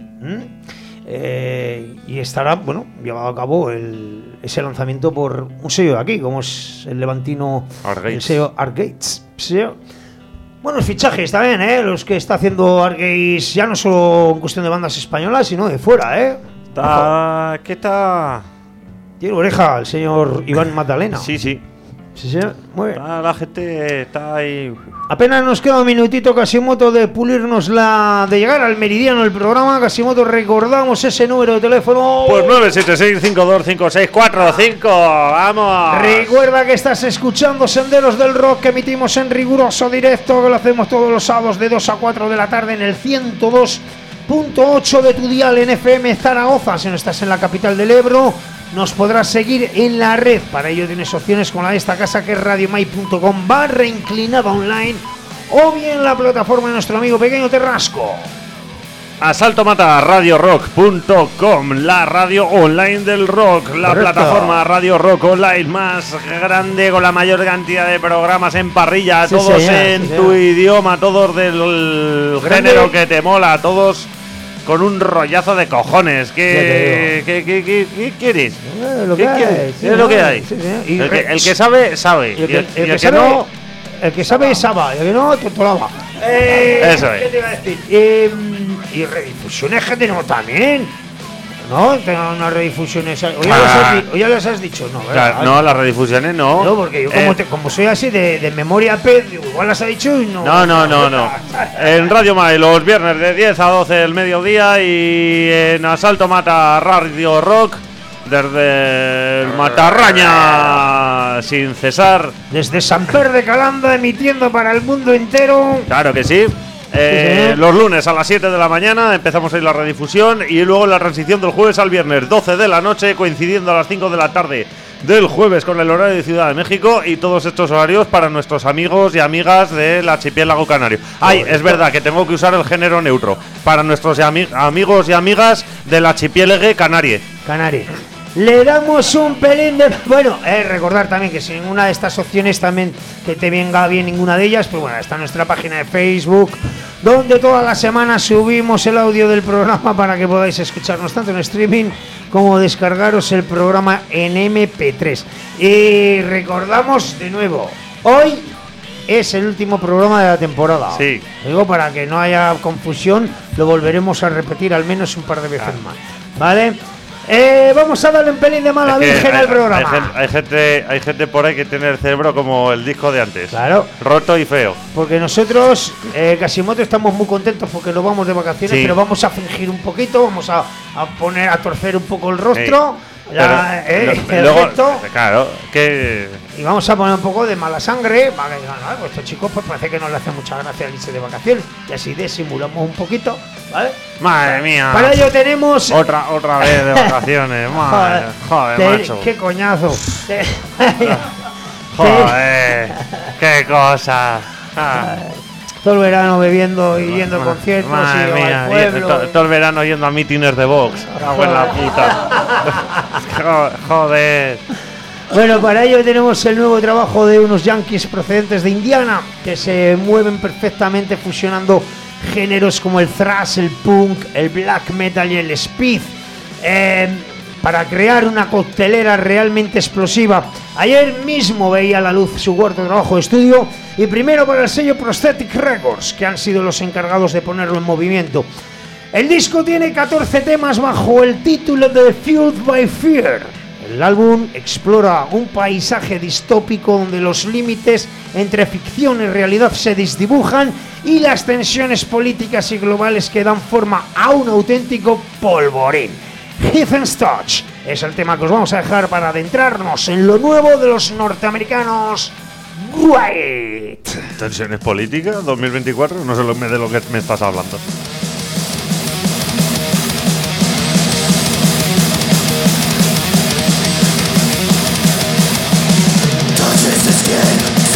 [SPEAKER 1] Y estará, llevado a cabo ese lanzamiento por un sello de aquí, como es el levantino, el sello Artgates. Buenos fichajes también, los que está haciendo Artgates, ya no solo en cuestión de bandas españolas, sino de fuera,
[SPEAKER 2] ¿Qué está?
[SPEAKER 1] Tiene oreja el señor Iván Magdalena.
[SPEAKER 2] Sí.
[SPEAKER 1] Sí, muy bien.
[SPEAKER 2] La gente está ahí.
[SPEAKER 1] Apenas nos queda un minutito, Casimoto, de pulirnos de llegar al meridiano del programa. Casimoto, recordamos ese número de teléfono.
[SPEAKER 2] Pues 976-525645. ¡Vamos!
[SPEAKER 1] Recuerda que estás escuchando Senderos del Rock, que emitimos en riguroso directo, que lo hacemos todos los sábados de 2 a 4 de la tarde en el 102.8 de tu dial en FM Zaragoza. Si no estás en la capital del Ebro, nos podrás seguir en la red. Para ello tienes opciones como la de esta casa, que es radiomai.com/inclinada online, o bien la plataforma de nuestro amigo Pequeño Terrasco.
[SPEAKER 2] Asalto Mata, radiorock.com, la radio online del rock, la
[SPEAKER 1] Correcto.
[SPEAKER 2] Plataforma Radio Rock Online más grande, con la mayor cantidad de programas en parrilla,
[SPEAKER 1] Sí,
[SPEAKER 2] todos
[SPEAKER 1] señor,
[SPEAKER 2] en
[SPEAKER 1] sí,
[SPEAKER 2] tu
[SPEAKER 1] señor.
[SPEAKER 2] idioma, todos del
[SPEAKER 1] Grande.
[SPEAKER 2] género que te mola, todos con un rollazo de cojones. ¿Qué quieres?
[SPEAKER 1] Lo
[SPEAKER 2] ¿Qué
[SPEAKER 1] que hay,
[SPEAKER 2] quieres?
[SPEAKER 1] sí,
[SPEAKER 2] Es lo que hay.
[SPEAKER 1] sí, sí. Y
[SPEAKER 2] El que sabe, sabe.
[SPEAKER 1] Y el que
[SPEAKER 2] que
[SPEAKER 1] sabe,
[SPEAKER 2] no,
[SPEAKER 1] el que sabe es Saba, y el que no, Totolaba.
[SPEAKER 2] Eso es.
[SPEAKER 1] ¿Qué te iba a decir? Y redifusiones que tenemos también. ¿No? Tengo unas redifusiones. ¿O ya las has dicho? No, ¿verdad?
[SPEAKER 2] claro, no, las redifusiones no.
[SPEAKER 1] No, porque yo como soy así de memoria pez, digo, igual las ha dicho y no.
[SPEAKER 2] No. En Radio Mai, los viernes de 10 a 12 del mediodía, y en Asalto Mata Radio Rock desde el Matarraña sin cesar.
[SPEAKER 1] Desde Samper de Calanda, emitiendo para el mundo entero.
[SPEAKER 2] Claro que sí.
[SPEAKER 1] señor.
[SPEAKER 2] Los lunes a las 7 de la mañana empezamos ahí la redifusión, y luego la transición del jueves al viernes 12 de la noche, coincidiendo a las 5 de la tarde del jueves con el horario de Ciudad de México, y todos estos horarios para nuestros amigos y amigas del archipiélago canario. Ay, es verdad que tengo que usar el género neutro para nuestros amigos y amigas del archipiélago canarie.
[SPEAKER 1] Le damos un pelín de... Bueno, recordar también que si ninguna de estas opciones también que te venga bien ninguna de ellas, pues bueno, está nuestra página de Facebook, donde todas las semanas subimos el audio del programa para que podáis escucharnos tanto en streaming como descargaros el programa en MP3. Y recordamos de nuevo, hoy es el último programa de la temporada.
[SPEAKER 2] Sí.
[SPEAKER 1] Digo, para que no haya confusión, lo volveremos a repetir al menos un par de veces más. ¿Vale? Vamos a darle un pelín de mala virgen al programa.
[SPEAKER 2] Hay gente por ahí que tiene el cerebro como el disco de antes.
[SPEAKER 1] Claro.
[SPEAKER 2] Roto y feo.
[SPEAKER 1] Porque nosotros, Casimoto, estamos muy contentos porque nos vamos de vacaciones,
[SPEAKER 2] Sí.
[SPEAKER 1] pero vamos a fingir un poquito, vamos a torcer un poco el rostro, el
[SPEAKER 2] luego,
[SPEAKER 1] recto,
[SPEAKER 2] claro, que
[SPEAKER 1] y vamos a poner un poco de mala sangre. Vale, no, estos chicos pues parece que no le hace mucha gracia el irse de vacaciones, y así disimulamos un poquito, ¿vale?
[SPEAKER 2] madre mía.
[SPEAKER 1] Para ello tenemos...
[SPEAKER 2] Otra vez de vacaciones. Joder, macho.
[SPEAKER 1] ¡Qué coñazo!
[SPEAKER 2] Joder, qué cosa.
[SPEAKER 1] Todo el verano bebiendo y yendo a conciertos
[SPEAKER 2] Madre
[SPEAKER 1] y
[SPEAKER 2] mía,
[SPEAKER 1] al pueblo.
[SPEAKER 2] todo el verano yendo a mítines de Vox. Cago en la puta. Joder.
[SPEAKER 1] Bueno, para ello tenemos el nuevo trabajo de unos yankees procedentes de Indiana, que se mueven perfectamente fusionando géneros como el thrash, el punk, el black metal y el speed, para crear una coctelera realmente explosiva. Ayer mismo veía a la luz su cuarto trabajo de estudio, y primero para el sello Prosthetic Records, que han sido los encargados de ponerlo en movimiento. El disco tiene 14 temas bajo el título de Fueled by Fear. El álbum explora un paisaje distópico donde los límites entre ficción y realidad se desdibujan, y las tensiones políticas y globales que dan forma a un auténtico polvorín. Heathen's Touch es el tema que os vamos a dejar para adentrarnos en lo nuevo de los norteamericanos Great.
[SPEAKER 2] ¿Tensiones políticas 2024? No sé de lo que me estás hablando.
[SPEAKER 5] Touches the skin.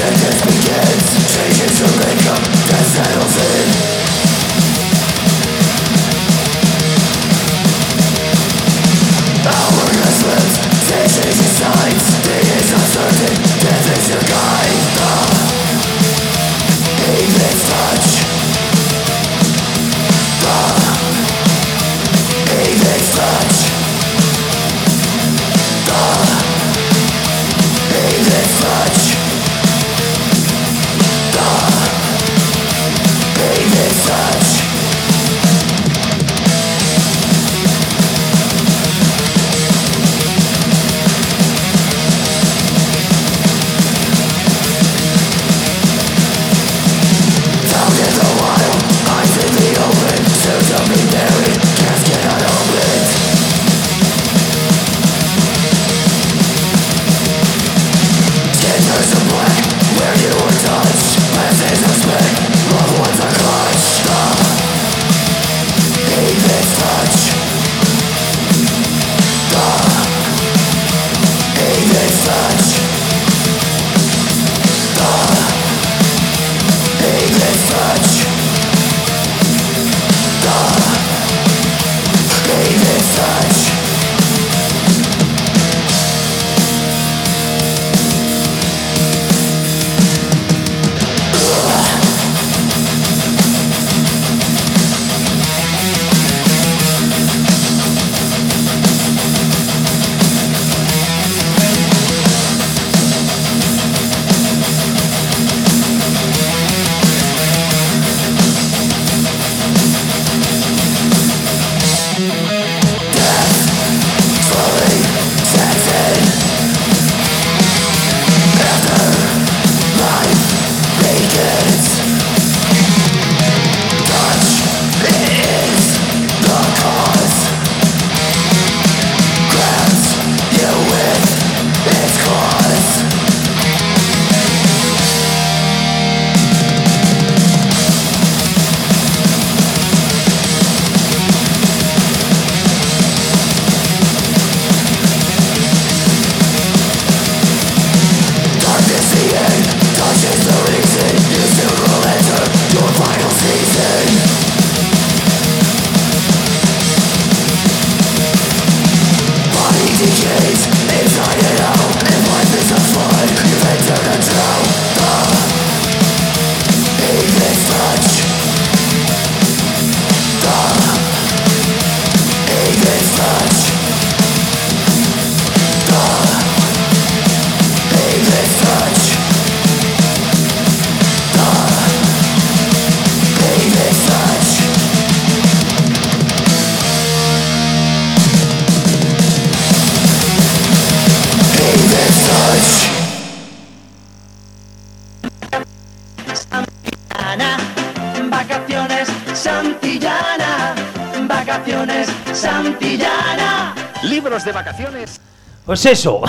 [SPEAKER 5] Santillana. Libros de vacaciones.
[SPEAKER 1] Pues eso,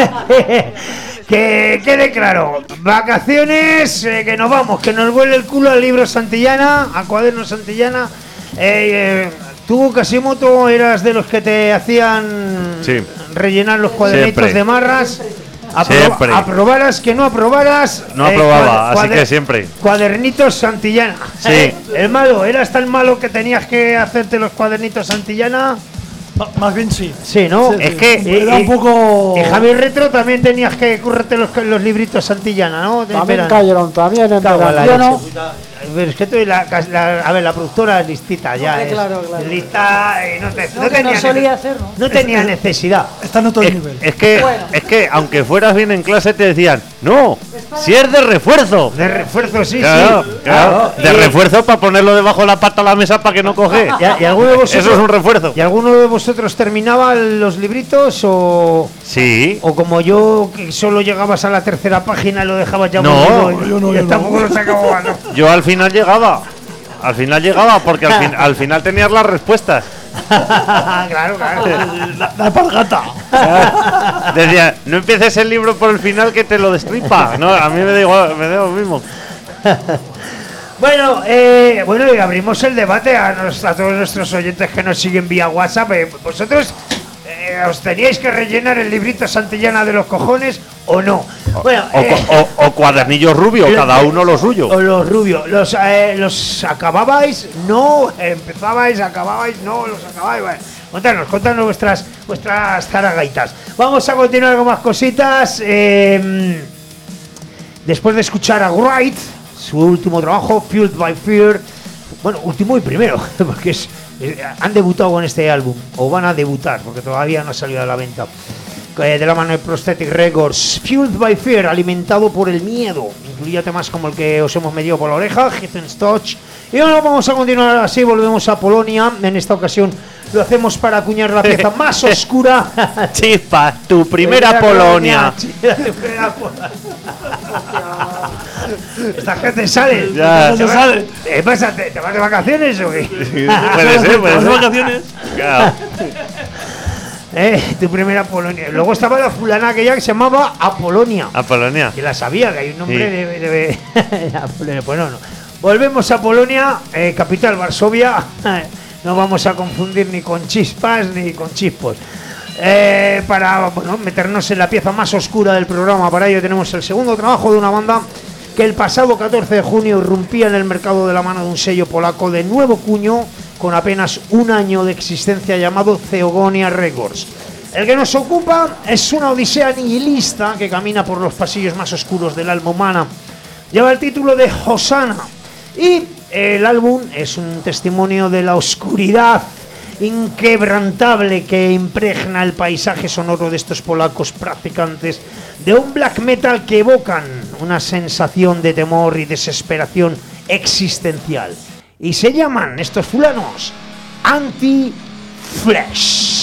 [SPEAKER 1] que quede claro, vacaciones, que nos vamos, que nos vuelve el culo al libro Santillana, a cuaderno Santillana. Tú, Casimoto, eras de los que te hacían rellenar los cuadernitos de marras. Aprobaras que no aprobaras.
[SPEAKER 2] No aprobaba, así que siempre.
[SPEAKER 1] Cuadernitos Santillana.
[SPEAKER 2] Sí.
[SPEAKER 1] El malo, ¿eras tan malo que tenías que hacerte los cuadernitos Santillana?
[SPEAKER 4] Más bien sí.
[SPEAKER 1] Sí, ¿no?
[SPEAKER 4] Sí,
[SPEAKER 1] es
[SPEAKER 4] sí.
[SPEAKER 1] que
[SPEAKER 4] Era un poco.
[SPEAKER 1] Y Javier Retro también tenías que currarte los libritos Santillana, ¿no?
[SPEAKER 3] También cayeron, también en
[SPEAKER 1] verano. Pero es que tú la productora es listita ya.
[SPEAKER 3] Hombre, claro.
[SPEAKER 1] Lista, no tenía necesidad.
[SPEAKER 4] Está en otro nivel.
[SPEAKER 2] Es que aunque fueras bien en clase te decían, no, si es de refuerzo.
[SPEAKER 1] De refuerzo, sí,
[SPEAKER 2] claro,
[SPEAKER 1] sí.
[SPEAKER 2] Claro. De refuerzo para ponerlo debajo de la pata a la mesa para que no coge.
[SPEAKER 1] ¿Y alguno de vosotros,
[SPEAKER 2] eso es un refuerzo.
[SPEAKER 1] ¿Y alguno de vosotros terminaba los libritos o...?
[SPEAKER 2] Sí.
[SPEAKER 1] O como yo, que solo llegabas a la tercera página y lo dejabas ya
[SPEAKER 4] yo
[SPEAKER 1] tampoco lo sacaba. ¿No?
[SPEAKER 2] Yo al final llegaba. Porque al final tenías las respuestas.
[SPEAKER 1] Claro.
[SPEAKER 4] La alpargata.
[SPEAKER 2] Decía, no empieces el libro por el final que te lo destripa. No, a mí me da igual, me da lo mismo.
[SPEAKER 1] Bueno, y abrimos el debate a todos nuestros oyentes que nos siguen vía WhatsApp. Vosotros, os teníais que rellenar el librito Santillana de los cojones o no. Bueno,
[SPEAKER 2] o cuadernillos rubios, cada uno lo suyo.
[SPEAKER 1] O los rubios. ¿Los acababais? No. ¿Empezabais? ¿Acababais? No. ¿Los acababais? Bueno, contanos vuestras zaragaitas. Vamos a continuar con más cositas. Después de escuchar a Wright, su último trabajo, Fueled by Fear. Bueno, último y primero, porque han debutado con este álbum, o van a debutar, porque todavía no ha salido a la venta. De la mano de Prosthetic Records, Fueled by Fear, alimentado por el miedo. Incluía temas como el que os hemos metido por la oreja, Heathen's Touch. Y ahora vamos a continuar así, volvemos a Polonia. En esta ocasión lo hacemos para acuñar la pieza más oscura.
[SPEAKER 2] Chispa, tu primera Polonia.
[SPEAKER 1] Esta gente sale.
[SPEAKER 2] Ya.
[SPEAKER 1] ¿Te vas de vacaciones o qué?
[SPEAKER 2] Puede ser.
[SPEAKER 4] ¿De vacaciones?
[SPEAKER 2] Claro.
[SPEAKER 1] Tu primera Polonia. Luego estaba la fulana aquella que se llamaba Apolonia.
[SPEAKER 2] Apolonia.
[SPEAKER 1] Que la sabía, que hay un nombre
[SPEAKER 2] Sí.
[SPEAKER 1] de pues no. Volvemos a Polonia, capital Varsovia. No vamos a confundir ni con chispas ni con chispos. Para meternos en la pieza más oscura del programa, para ello tenemos el segundo trabajo de una banda que el pasado 14 de junio irrumpía en el mercado de la mano de un sello polaco de nuevo cuño con apenas un año de existencia, llamado Theogonia Records. El que nos ocupa es una odisea nihilista que camina por los pasillos más oscuros del alma humana. Lleva el título de Hosanna y el álbum es un testimonio de la oscuridad inquebrantable que impregna el paisaje sonoro de estos polacos practicantes de un black metal que evocan una sensación de temor y desesperación existencial. Y se llaman estos fulanos Anti-Flesh.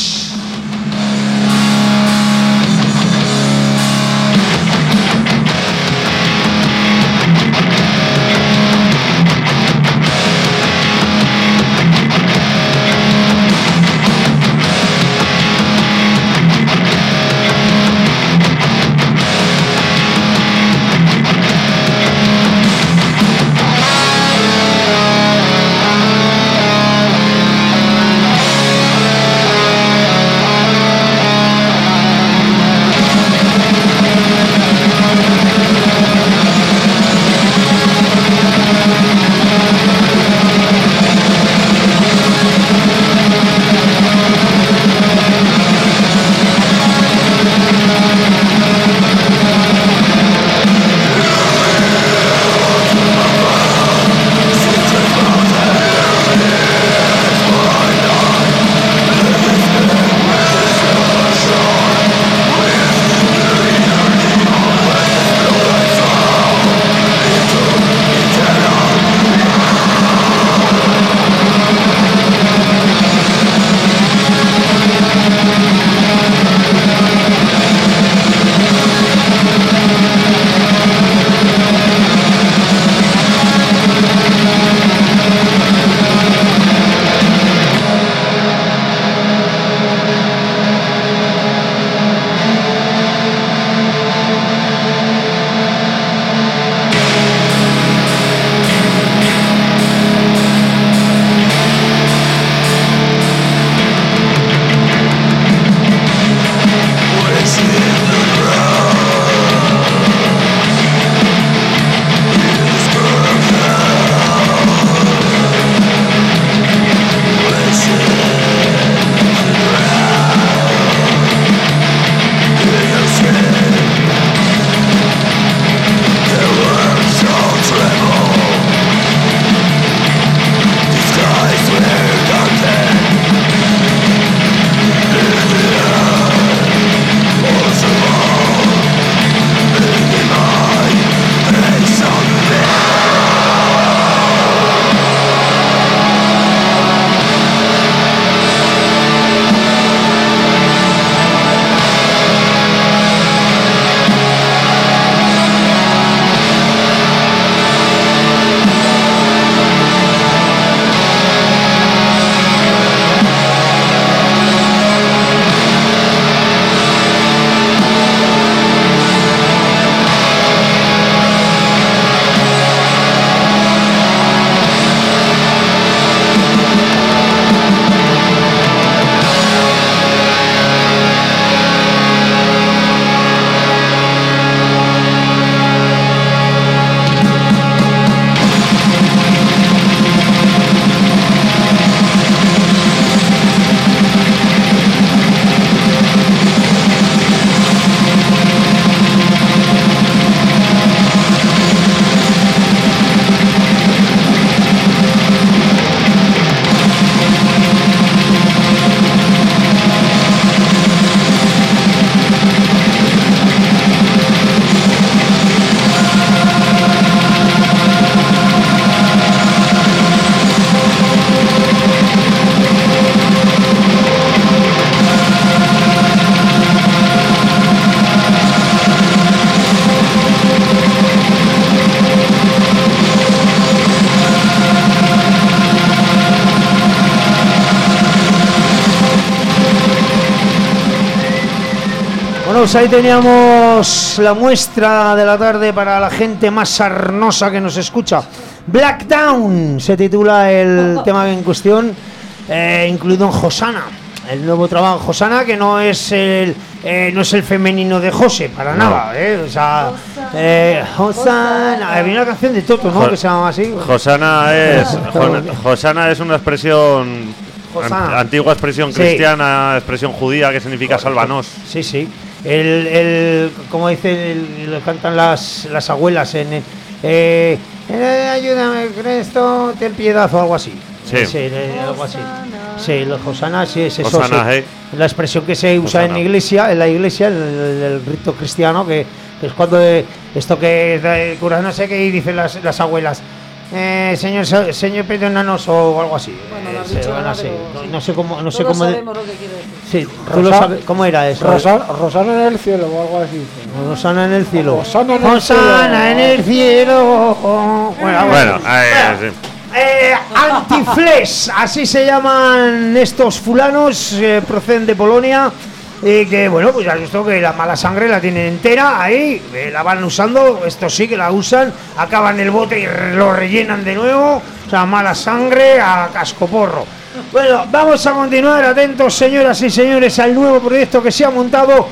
[SPEAKER 1] pues ahí teníamos la muestra de la tarde para la gente más sarnosa que nos escucha. Black Down se titula el tema en cuestión, incluido en Hosanna, el nuevo trabajo Hosanna, que no es el femenino de José, para nada, o sea, Hosanna, había una canción de Toto, ¿no? Que se llama así.
[SPEAKER 2] Hosanna es una expresión antigua, expresión cristiana, expresión judía, que significa sálvanos.
[SPEAKER 1] Sí, sí. Como dice, lo cantan las abuelas en ayúdame Cristo, ten piedad o algo así.
[SPEAKER 2] Sí,
[SPEAKER 1] algo así. Sí, el Hosanna sí es eso.
[SPEAKER 2] Hosanna,
[SPEAKER 1] la expresión que se usa en la iglesia, el rito cristiano, que es cuando esto que el cura no sé qué, y dicen las abuelas, señor perdónanos o algo así.
[SPEAKER 3] Bueno,
[SPEAKER 1] no sé cómo
[SPEAKER 3] sabemos lo que quiere decir.
[SPEAKER 1] Sí, tú lo sabes. ¿Cómo era eso?
[SPEAKER 4] Rosana en el cielo o algo así.
[SPEAKER 1] Rosana en el cielo.
[SPEAKER 4] Rosana
[SPEAKER 1] en el cielo. Bueno,
[SPEAKER 2] sí.
[SPEAKER 1] Antiflesh, así se llaman estos fulanos, proceden de Polonia. Que bueno, pues ya visto que la mala sangre la tienen entera ahí, la van usando, esto sí que la usan, acaban el bote y lo rellenan de nuevo, o sea, mala sangre a cascoporro. Bueno, vamos a continuar, atentos señoras y señores, al nuevo proyecto que se ha montado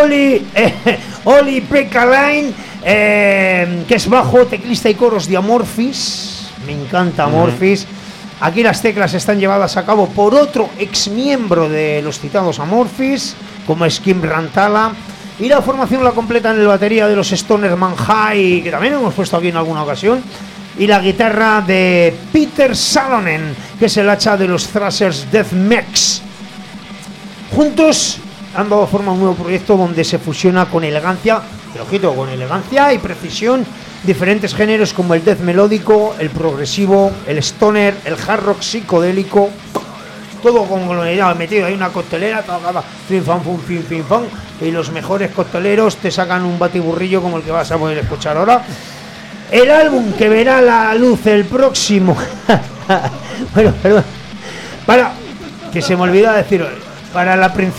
[SPEAKER 1] Oli Pekalain, que es bajo, teclista y coros de Amorphis, me encanta Amorphis. Aquí las teclas están llevadas a cabo por otro ex miembro de los citados Amorphis, como es Kim Rantala, y la formación la completan el batería de los Stoner Man High, que también hemos puesto aquí en alguna ocasión, y la guitarra de Peter Salonen, que es el hacha de los Thrashers Death Mex. Juntos han dado forma a un nuevo proyecto donde se fusiona con elegancia, pero ojito, con elegancia y precisión, diferentes géneros como el death melódico, el progresivo, el stoner, el hard rock psicodélico, todo conglomerado, metido. Hay una coctelera, fin fan, y los mejores cocteleros te sacan un batiburrillo como el que vas a poder escuchar ahora. El álbum que verá la luz el próximo bueno, perdón, para que se me olvida decirlo, para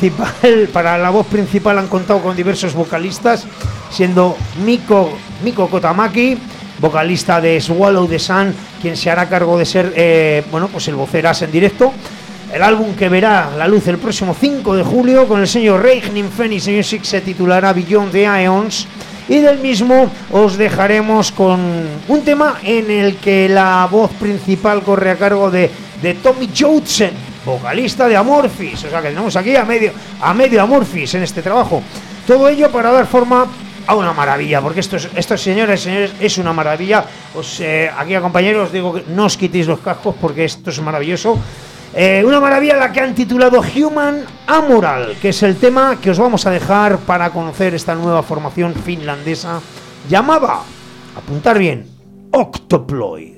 [SPEAKER 1] la voz principal han contado con diversos vocalistas, siendo Miko Kotamaki, vocalista de Swallow the Sun, quien se hará cargo de ser pues el voceras en directo. El álbum que verá la luz el próximo 5 de julio con el sello Reigning Phoenix Music se titulará Beyond the Ions, y del mismo os dejaremos con un tema en el que la voz principal corre a cargo de Tommy Joutsen, vocalista de Amorphis. O sea que tenemos aquí a medio Amorphis en este trabajo. Todo ello para dar forma a una maravilla, porque estos señores es una maravilla. Aquí a compañeros os digo que no os quitéis los cascos porque esto es maravilloso. Una maravilla la que han titulado Human Amoral, que es el tema que os vamos a dejar para conocer esta nueva formación finlandesa llamada, apuntar bien, Octoploid.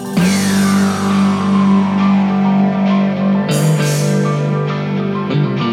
[SPEAKER 6] Mm-hmm.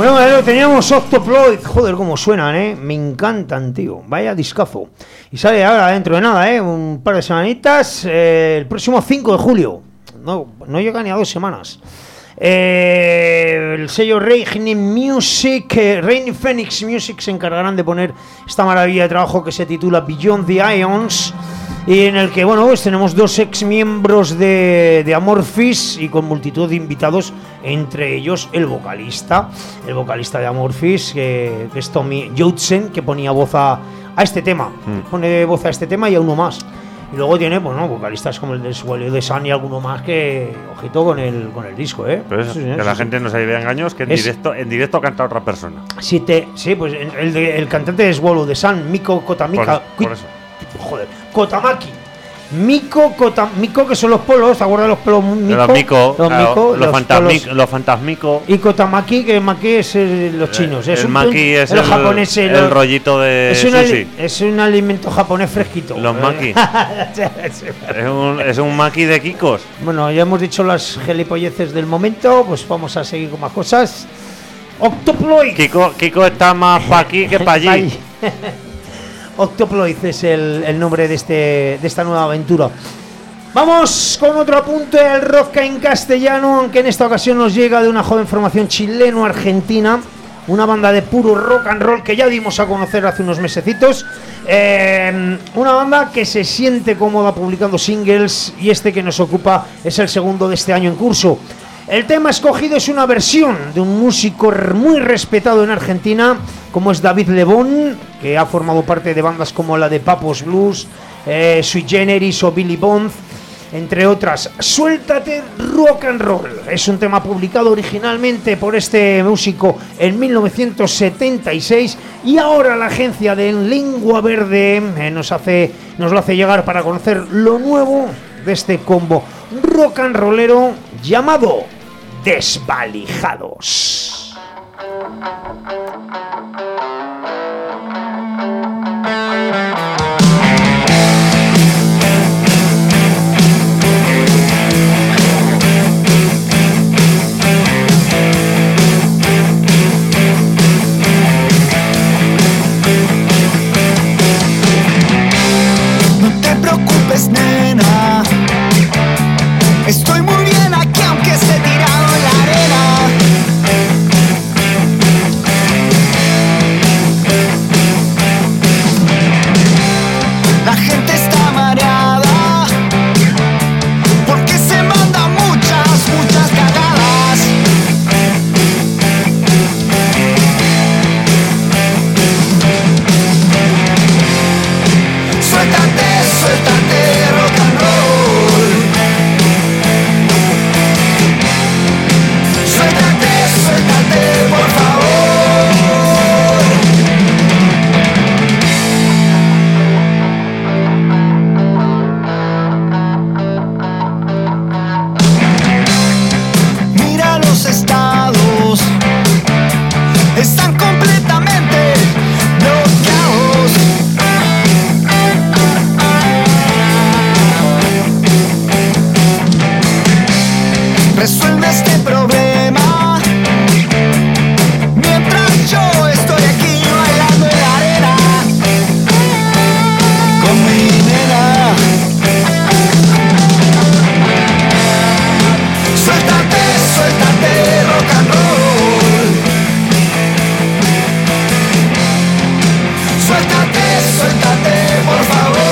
[SPEAKER 1] Bueno, teníamos Octoploid. Joder, cómo suenan, me encantan, tío. Vaya discazo. Y sale ahora dentro de nada, un par de semanitas, el próximo 5 de julio. No llega ni a 2 semanas. El sello Rainy Phoenix Music se encargarán de poner esta maravilla de trabajo que se titula Beyond the Ions, y en el que, bueno, pues tenemos 2 ex miembros de Amorphis y con multitud de invitados, entre ellos el vocalista de Amorphis, que es Tommy Joutsen, que ponía voz a este tema, pone voz a este tema y a uno más. Y luego tiene, bueno, vocalistas como el de Swallow de Sun y alguno más que, ojito con el disco,
[SPEAKER 2] Pero eso, que la gente no se lleve engaños, que en directo canta otra persona.
[SPEAKER 1] Sí, pues el cantante de Swallow de Sun, Miko Kotamika.
[SPEAKER 2] Por eso.
[SPEAKER 1] Joder, Kotamaki. Miko, que son los polos, ¿te acuerdas de los polos Miko?
[SPEAKER 2] Los fantasmico.
[SPEAKER 1] Y Kotamaki, que Maki es los chinos.
[SPEAKER 2] El Maki es el japonés, el rollito de sushi.
[SPEAKER 1] Es un alimento japonés fresquito.
[SPEAKER 2] Los Maki. es un Maki de Kikos.
[SPEAKER 1] Bueno, ya hemos dicho las gilipolleces del momento, pues vamos a seguir con más cosas. Octoploid.
[SPEAKER 2] Kiko está más pa' aquí que pa' allí.
[SPEAKER 1] Octoploid es el nombre de esta nueva aventura. Vamos con otro apunte del rock en castellano, aunque en esta ocasión nos llega de una joven formación chileno-argentina, una banda de puro rock and roll que ya dimos a conocer hace unos mesecitos, una banda que se siente cómoda publicando singles, y este que nos ocupa es el segundo de este año en curso. El tema escogido es una versión de un músico muy respetado en Argentina, como es David Lebón, que ha formado parte de bandas como la de Papos Blues, Sui Generis o Billy Bond, entre otras. Suéltate rock and roll es un tema publicado originalmente por este músico en 1976, y ahora la agencia de Lengua Verde nos lo hace llegar para conocer lo nuevo de este combo rock and rollero llamado Desvalijados.
[SPEAKER 6] No te preocupes, nena, estoy muy bien aquí aunque esté tirado en la arena. La gente está mareada porque se mandan muchas cagadas. Suéltate rock and roll. Suéltate por favor. Mira los estados, están completamente bloqueados. Resuelve este problema mientras yo estoy aquí bailando en la arena con mi nena. Suéltate rock and roll. Suéltate por favor.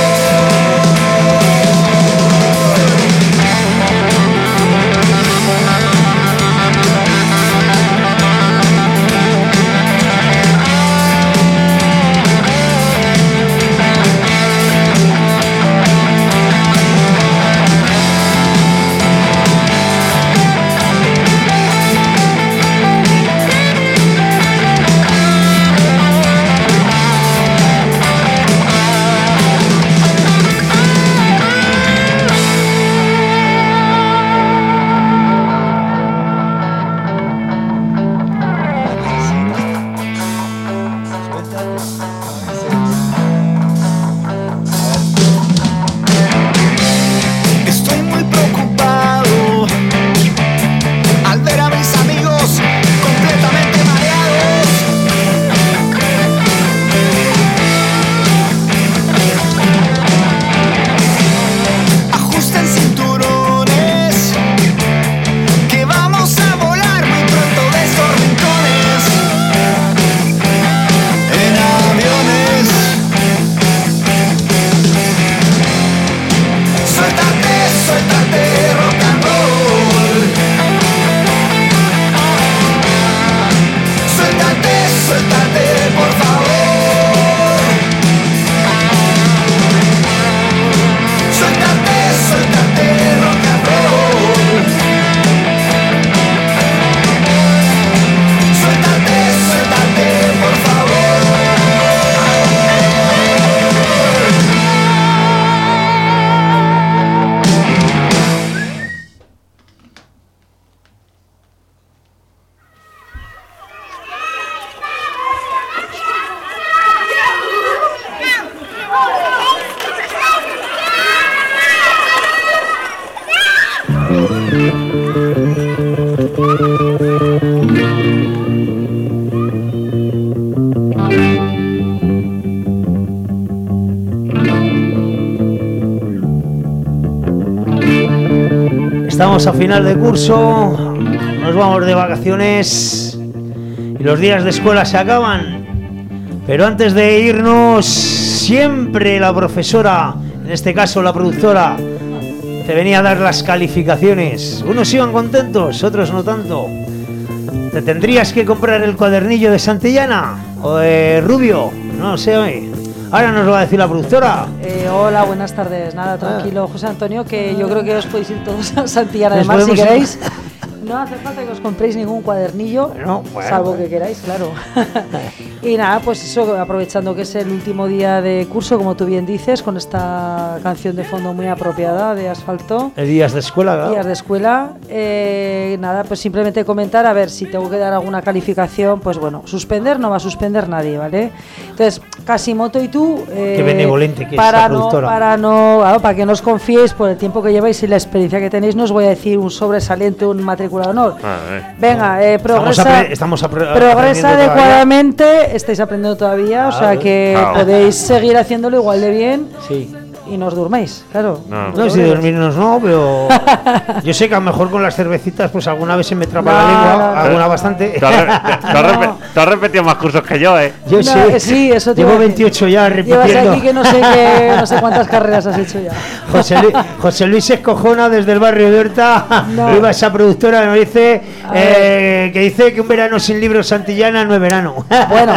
[SPEAKER 1] Estamos a final de curso, nos vamos de vacaciones y los días de escuela se acaban. Pero antes de irnos, siempre la profesora, en este caso la productora, te venía a dar las calificaciones. Unos iban contentos, otros no tanto. ¿Te tendrías que comprar el cuadernillo de Santillana o de Rubio? No sé hoy. Ahora nos lo va a decir la productora.
[SPEAKER 3] Hola, buenas tardes. Nada, tranquilo, José Antonio, que yo creo que os podéis ir todos a Santillana. Además, si queréis, no hace falta que os compréis ningún cuadernillo, salvo que queráis, claro. Y nada, pues eso, aprovechando que es el último día de curso, como tú bien dices, con esta canción de fondo muy apropiada de Asfalto.
[SPEAKER 1] Días de escuela, ¿verdad?
[SPEAKER 3] Días de escuela. Nada, pues simplemente comentar, a ver si tengo que dar alguna calificación, pues bueno, suspender no va a suspender nadie, ¿vale? Entonces, Casimoto y tú...
[SPEAKER 1] Qué benevolente que
[SPEAKER 3] para
[SPEAKER 1] es la productora.
[SPEAKER 3] Para que no os confiéis por el tiempo que lleváis y la experiencia que tenéis, no os voy a decir un sobresaliente, un matrícula de honor. Venga, progresa progresa adecuadamente, estáis aprendiendo todavía, o sea que podéis seguir haciéndolo igual de bien. Sí. Y no os durméis, claro.
[SPEAKER 1] No, si dormirnos no, pero yo sé que a lo mejor con las cervecitas pues alguna vez se me trapa la lengua, alguna bastante.
[SPEAKER 2] Tú has repetido más cursos que yo, ¿eh?
[SPEAKER 1] Yo
[SPEAKER 3] sí, eso te
[SPEAKER 1] llevo 28 ya repitiendo.
[SPEAKER 3] Llevas aquí que no sé cuántas carreras has hecho ya.
[SPEAKER 1] José Luis Escojona desde el barrio de Horta, viva esa productora, nos dice que dice que un verano sin libros Santillana no es verano.
[SPEAKER 3] Bueno,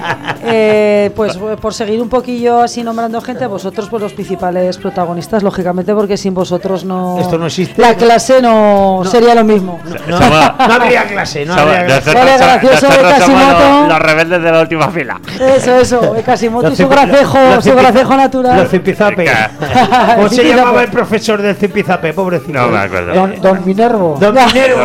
[SPEAKER 3] pues por seguir un poquillo así nombrando gente, vosotros pues los principales protagonistas, lógicamente, porque sin vosotros
[SPEAKER 1] esto no existe.
[SPEAKER 3] La clase no sería lo mismo.
[SPEAKER 1] No habría clase, no habría clase.
[SPEAKER 3] Vale, gracioso de Casimoto.
[SPEAKER 2] Los rebeldes de la última fila.
[SPEAKER 3] Eso, Casimoto y su gracejo natural.
[SPEAKER 1] Los Zipizape. ¿Cómo se llamaba el profesor del Zipizape? Pobrecito.
[SPEAKER 2] No me acuerdo.
[SPEAKER 4] Don Minervo.
[SPEAKER 1] Don Minervo.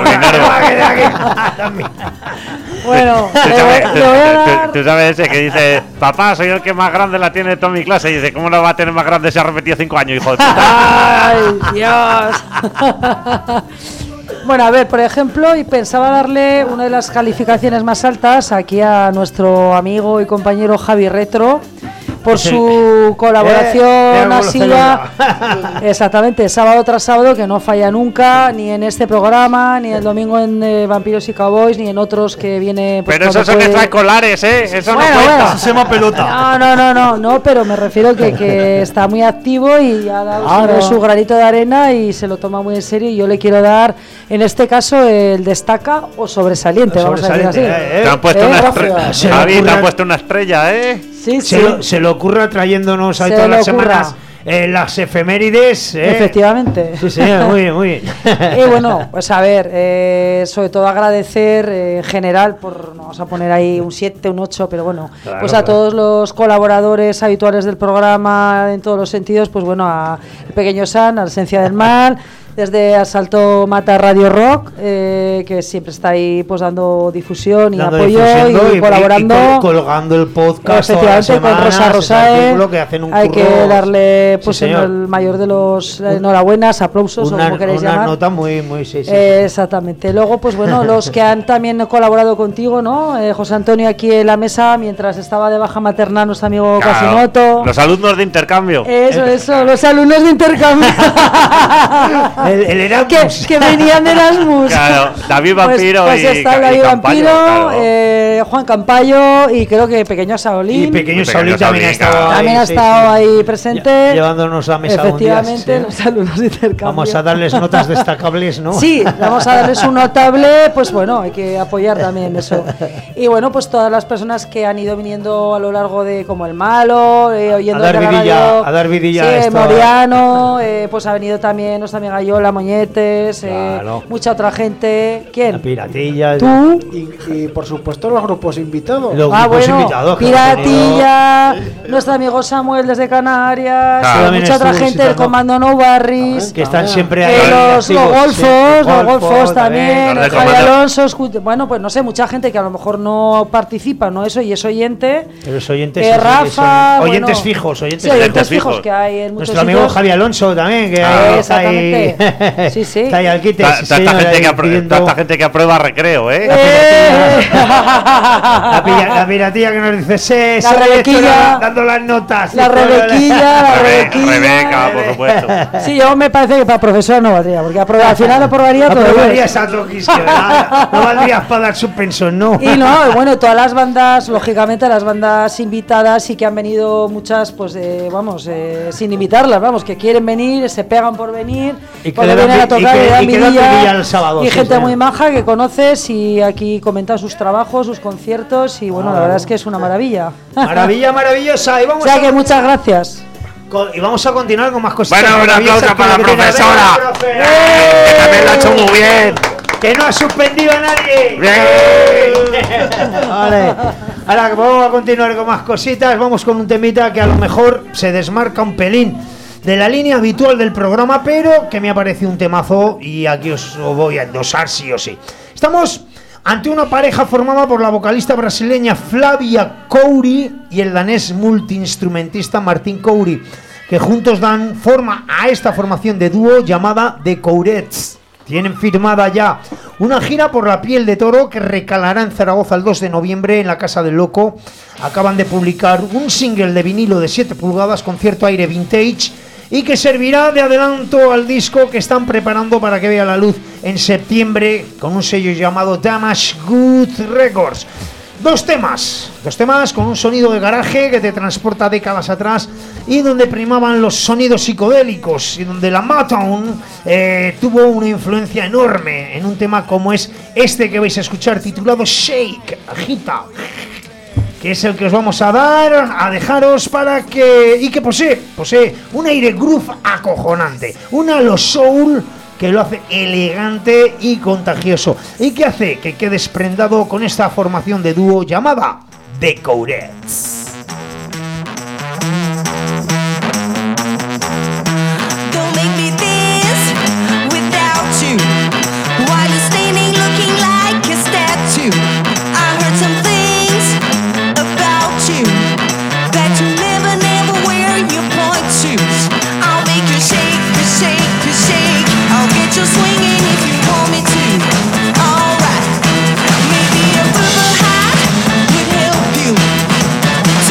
[SPEAKER 3] Bueno, le voy a dar...
[SPEAKER 2] Tú sabes ese que dice: papá, soy el que más grande la tiene de toda mi clase. Y dice: ¿cómo no va a tener más grande si ha repetido 5 años, hijo de puta?
[SPEAKER 3] ¡Ay, Dios! Bueno, a ver, por ejemplo, y pensaba darle una de las calificaciones más altas aquí a nuestro amigo y compañero Javi Retro, por su colaboración asidua, exactamente, sábado tras sábado, que no falla nunca, ni en este programa, ni el domingo en Vampiros y Cowboys, ni en otros que viene...
[SPEAKER 2] Pues, pero esos son extraescolares, ¿eh? Eso
[SPEAKER 3] bueno,
[SPEAKER 2] no cuenta.
[SPEAKER 3] Bueno.
[SPEAKER 2] Eso se llama pelota.
[SPEAKER 3] No, pero me refiero que está muy activo y ha dado su granito de arena y se lo toma muy en serio, y yo le quiero dar, en este caso, el destaca o sobresaliente, vamos a decir así.
[SPEAKER 2] Te han puesto una estrella. Javi, te han puesto una estrella, ¿eh?
[SPEAKER 3] Sí.
[SPEAKER 1] Se lo ocurre trayéndonos ahí todas las semanas las efemérides.
[SPEAKER 3] Efectivamente.
[SPEAKER 1] Sí, muy bien, muy bien.
[SPEAKER 3] Y bueno, pues a ver, sobre todo agradecer en general, no vamos a poner ahí un 7, un 8, pero bueno, claro, pues a todos los colaboradores habituales del programa en todos los sentidos, pues bueno, a el pequeño San, a la Esencia del Mal, desde Asalto Mata Radio Rock, que siempre está ahí pues dando difusión y apoyo y colaborando,
[SPEAKER 1] y colgando el podcast
[SPEAKER 3] efectivamente
[SPEAKER 1] semanas,
[SPEAKER 3] con Rosa Rosae,
[SPEAKER 1] que hacen un
[SPEAKER 3] hay
[SPEAKER 1] curro,
[SPEAKER 3] que darle pues el mayor de los enhorabuenas, aplausos o como queréis llamar.
[SPEAKER 1] Una nota muy sí.
[SPEAKER 3] Exactamente. Luego pues bueno, los que han también colaborado contigo, ¿no? José Antonio aquí en la mesa mientras estaba de baja maternal nuestro amigo Casimoto.
[SPEAKER 2] Los alumnos de intercambio.
[SPEAKER 3] Eso, los alumnos de intercambio.
[SPEAKER 1] El Erasmus.
[SPEAKER 3] Que venían de Erasmus.
[SPEAKER 2] Claro, David Vampiro
[SPEAKER 3] pues está David Vampiro,
[SPEAKER 2] claro.
[SPEAKER 3] Juan Campayo y creo que Pequeño Saolín.
[SPEAKER 1] Y Pequeño Saolín también ha
[SPEAKER 3] estado ahí presente.
[SPEAKER 1] Llevándonos a mesa
[SPEAKER 3] efectivamente, los alumnos de intercambio.
[SPEAKER 1] Vamos a darles notas destacables, ¿no?
[SPEAKER 3] Sí, vamos a darles un notable, pues bueno, hay que apoyar también eso. Y bueno, pues todas las personas que han ido viniendo a lo largo de como el malo, oyendo
[SPEAKER 1] a dar vidilla
[SPEAKER 3] sí, Moriano, pues ha venido también nuestra amiga Yola Moñetes, mucha otra gente. ¿Quién?
[SPEAKER 1] La Piratilla.
[SPEAKER 3] ¿Tú?
[SPEAKER 4] Y por supuesto los grupos invitados.
[SPEAKER 1] Los grupos invitados.
[SPEAKER 3] Piratilla, nuestro amigo Samuel desde Canarias, mucha otra gente, el Comando No Barris,
[SPEAKER 1] que están siempre ahí.
[SPEAKER 3] Los golfos también, el Javi Alonso, bueno, pues no sé, mucha gente que a lo mejor no participa, ¿no? Eso, y es oyente.
[SPEAKER 1] Pero los oyentes
[SPEAKER 3] Rafa,
[SPEAKER 1] oyentes fijos, oyentes
[SPEAKER 3] fijos que hay en muchos
[SPEAKER 1] nuestro amigo
[SPEAKER 3] sitios.
[SPEAKER 1] Javi Alonso también, que
[SPEAKER 3] exactamente. Sí, sí.
[SPEAKER 1] Está ahí al quite. sí,
[SPEAKER 2] Tanta
[SPEAKER 1] señor,
[SPEAKER 2] gente,
[SPEAKER 1] ahí pidiendo
[SPEAKER 2] tanta gente que aprueba recreo, ¿eh?
[SPEAKER 1] la piratilla que nos dice, sí,
[SPEAKER 3] La
[SPEAKER 1] soy
[SPEAKER 3] Rebequilla.
[SPEAKER 1] esto, dando las notas.
[SPEAKER 3] La Rebequilla.
[SPEAKER 2] Rebeca, por supuesto.
[SPEAKER 3] Sí, yo me parece que para profesor no valdría, porque al final aprobaría todo.
[SPEAKER 1] Aprobarías a Troquisque, ¿verdad? No valdrías para dar suspenso, no.
[SPEAKER 3] Y no, bueno, todas las bandas, lógicamente las bandas invitadas sí que han venido muchas, pues sin invitarlas, vamos, que quieren venir, se pegan por venir,
[SPEAKER 1] Y que
[SPEAKER 3] cuando
[SPEAKER 1] le dan
[SPEAKER 3] vienen a
[SPEAKER 1] vi-
[SPEAKER 3] tocar
[SPEAKER 1] y que-
[SPEAKER 3] le dan
[SPEAKER 1] y que dan
[SPEAKER 3] vidilla,
[SPEAKER 1] vidilla el sábado,
[SPEAKER 3] y
[SPEAKER 1] sí,
[SPEAKER 3] gente
[SPEAKER 1] sí.
[SPEAKER 3] muy maja que conoces y aquí comentan sus trabajos, sus conciertos y bueno, la verdad es que es una maravilla.
[SPEAKER 1] Maravilla maravillosa. Y
[SPEAKER 3] O
[SPEAKER 1] vamos,
[SPEAKER 3] sea que muchas gracias.
[SPEAKER 1] y vamos a continuar con más cositas.
[SPEAKER 2] Bueno, un
[SPEAKER 1] maravillosas
[SPEAKER 2] aplauso para la
[SPEAKER 1] que viene a ver
[SPEAKER 2] profesora.
[SPEAKER 1] la profe.
[SPEAKER 2] Que también lo ha hecho muy bien.
[SPEAKER 1] Que no ha suspendido a nadie.
[SPEAKER 2] Bien.
[SPEAKER 1] Vale. Ahora vamos a continuar con más cositas. Vamos con un temita que a lo mejor se desmarca un pelín de la línea habitual del programa, pero que me ha parecido un temazo y aquí os lo voy a endosar sí o sí. Estamos ante una pareja formada por la vocalista brasileña Flavia Couri y el danés multiinstrumentista Martin Couri, que juntos dan forma a esta formación de dúo llamada The Courets. Tienen firmada ya una gira por la piel de toro que recalará en Zaragoza el 2 de noviembre en la Casa del Loco. Acaban de publicar un single de vinilo de 7 pulgadas con cierto aire vintage y que servirá de adelanto al disco que están preparando para que vea la luz en septiembre con un sello llamado Damage Good Records. Dos temas con un sonido de garaje que te transporta décadas atrás y donde primaban los sonidos psicodélicos y donde la Motown tuvo una influencia enorme en un tema como es este que vais a escuchar titulado Shake, agita, que es el que os vamos a dar, a dejaros para que... y que posee un aire groove acojonante, un halo soul que lo hace elegante y contagioso y que hace que quedes prendado con esta formación de dúo llamada The Courets.
[SPEAKER 6] Don't make me dance without you. While you're standing looking like a statue. I heard some things about you that you never wear your point shoes. I'll make you shake, you shake, you shake. I'll get you swinging if you want me to. Alright, maybe a rubber hat would help you.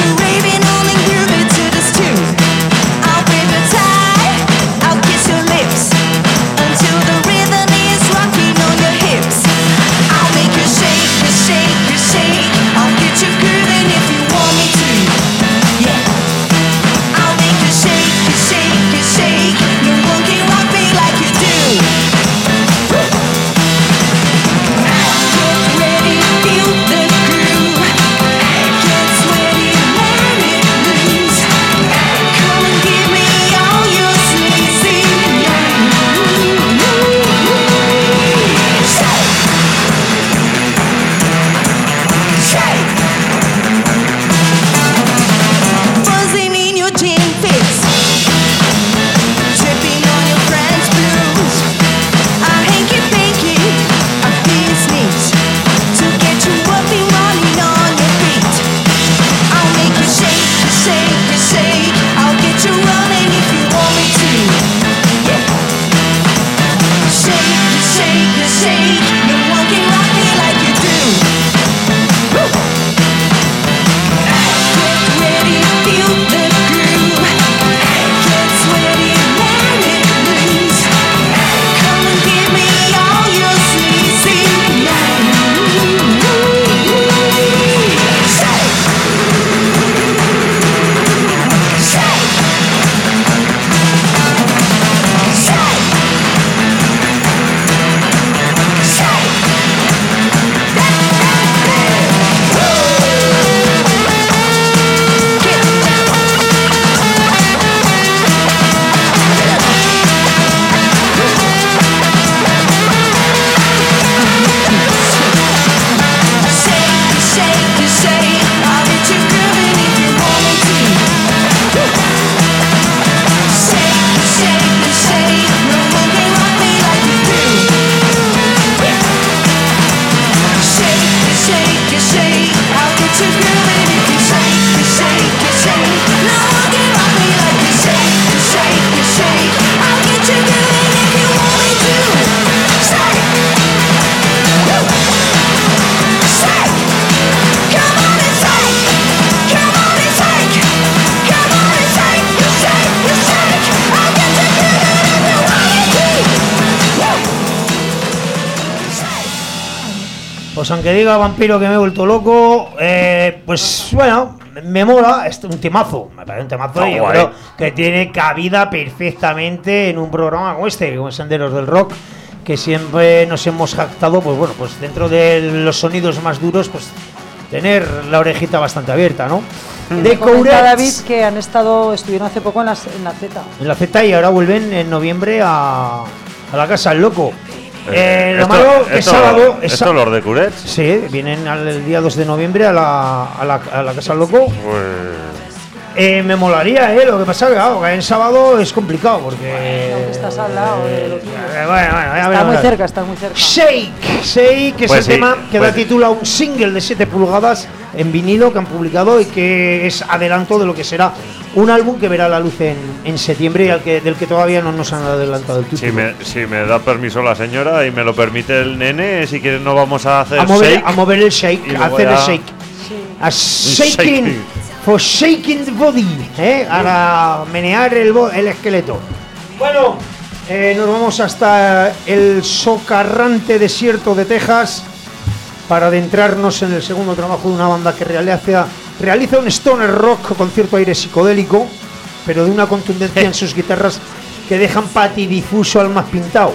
[SPEAKER 1] Pues aunque diga Vampiro que me he vuelto loco, pues bueno, me mola, es un temazo, me parece un temazo y yo creo que tiene cabida perfectamente en un programa como este, como Senderos del Rock, que siempre nos hemos jactado, pues bueno, pues dentro de los sonidos más duros, pues tener la orejita bastante abierta, ¿no? De
[SPEAKER 3] Comenta David que estuvieron hace poco en la Z.
[SPEAKER 1] En la Z y ahora vuelven en noviembre a la Casa del Loco. Lo malo que sábado.
[SPEAKER 2] ¿Esto los de Curet?
[SPEAKER 1] Sí, vienen el día 2 de noviembre a la Casa del Loco.
[SPEAKER 2] Pues.
[SPEAKER 1] Me molaría, lo que pasa es que claro, en sábado es complicado porque.
[SPEAKER 3] No, estás al lado de lo tuyo.
[SPEAKER 1] Bueno,
[SPEAKER 3] está muy cerca, está muy cerca.
[SPEAKER 1] Shake, que
[SPEAKER 2] Pues
[SPEAKER 1] es
[SPEAKER 2] sí,
[SPEAKER 1] el tema que
[SPEAKER 2] pues
[SPEAKER 1] da título a un single de 7 pulgadas en vinilo que han publicado y que es adelanto de lo que será un álbum que verá la luz en septiembre y del que todavía no nos han adelantado el título.
[SPEAKER 2] Si me da permiso la señora y me lo permite el nene, si quieres no vamos a hacer
[SPEAKER 1] a mover el shake, a hacer el shake.
[SPEAKER 3] Sí.
[SPEAKER 1] A shaking, for shaking the body, para menear el esqueleto. Bueno, nos vamos hasta el socarrante desierto de Texas para adentrarnos en el segundo trabajo de una banda que realiza un stoner rock con cierto aire psicodélico, pero de una contundencia en sus guitarras que dejan patidifuso al más pintado.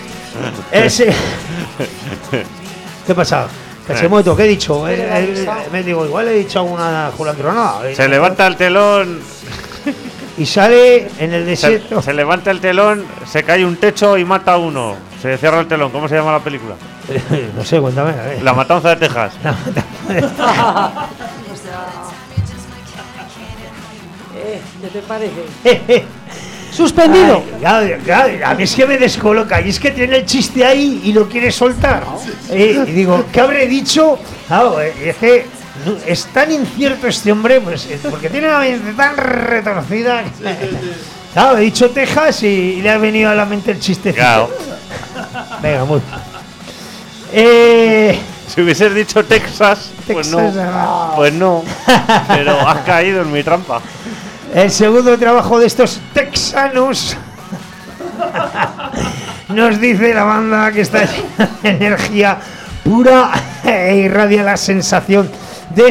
[SPEAKER 1] ¿Qué pasa? Cachemoto, ¿qué he dicho? Me digo, igual he dicho alguna culandronada.
[SPEAKER 2] Se levanta el telón.
[SPEAKER 1] Y sale en el desierto.
[SPEAKER 2] Se levanta el telón, se cae un techo y mata a uno. Se cierra el telón. ¿Cómo se llama la película?
[SPEAKER 1] No sé, cuéntame.
[SPEAKER 2] La Matanza de Texas.
[SPEAKER 3] ¿Qué te parece? Suspendido.
[SPEAKER 1] A mí es que me descoloca y es que tiene el chiste ahí y lo quiere soltar. Y digo, ¿qué habré dicho? Claro, es que es tan incierto este hombre, pues porque tiene una mente tan retorcida. Claro, he dicho Texas y le ha venido a la mente el chiste.
[SPEAKER 2] Claro.
[SPEAKER 1] Venga, muy.
[SPEAKER 2] Si hubieses dicho Texas, pues no. Pues no. Pero has caído en mi trampa.
[SPEAKER 1] El segundo trabajo de estos texanos nos dice la banda que está llena de energía pura e irradia la sensación de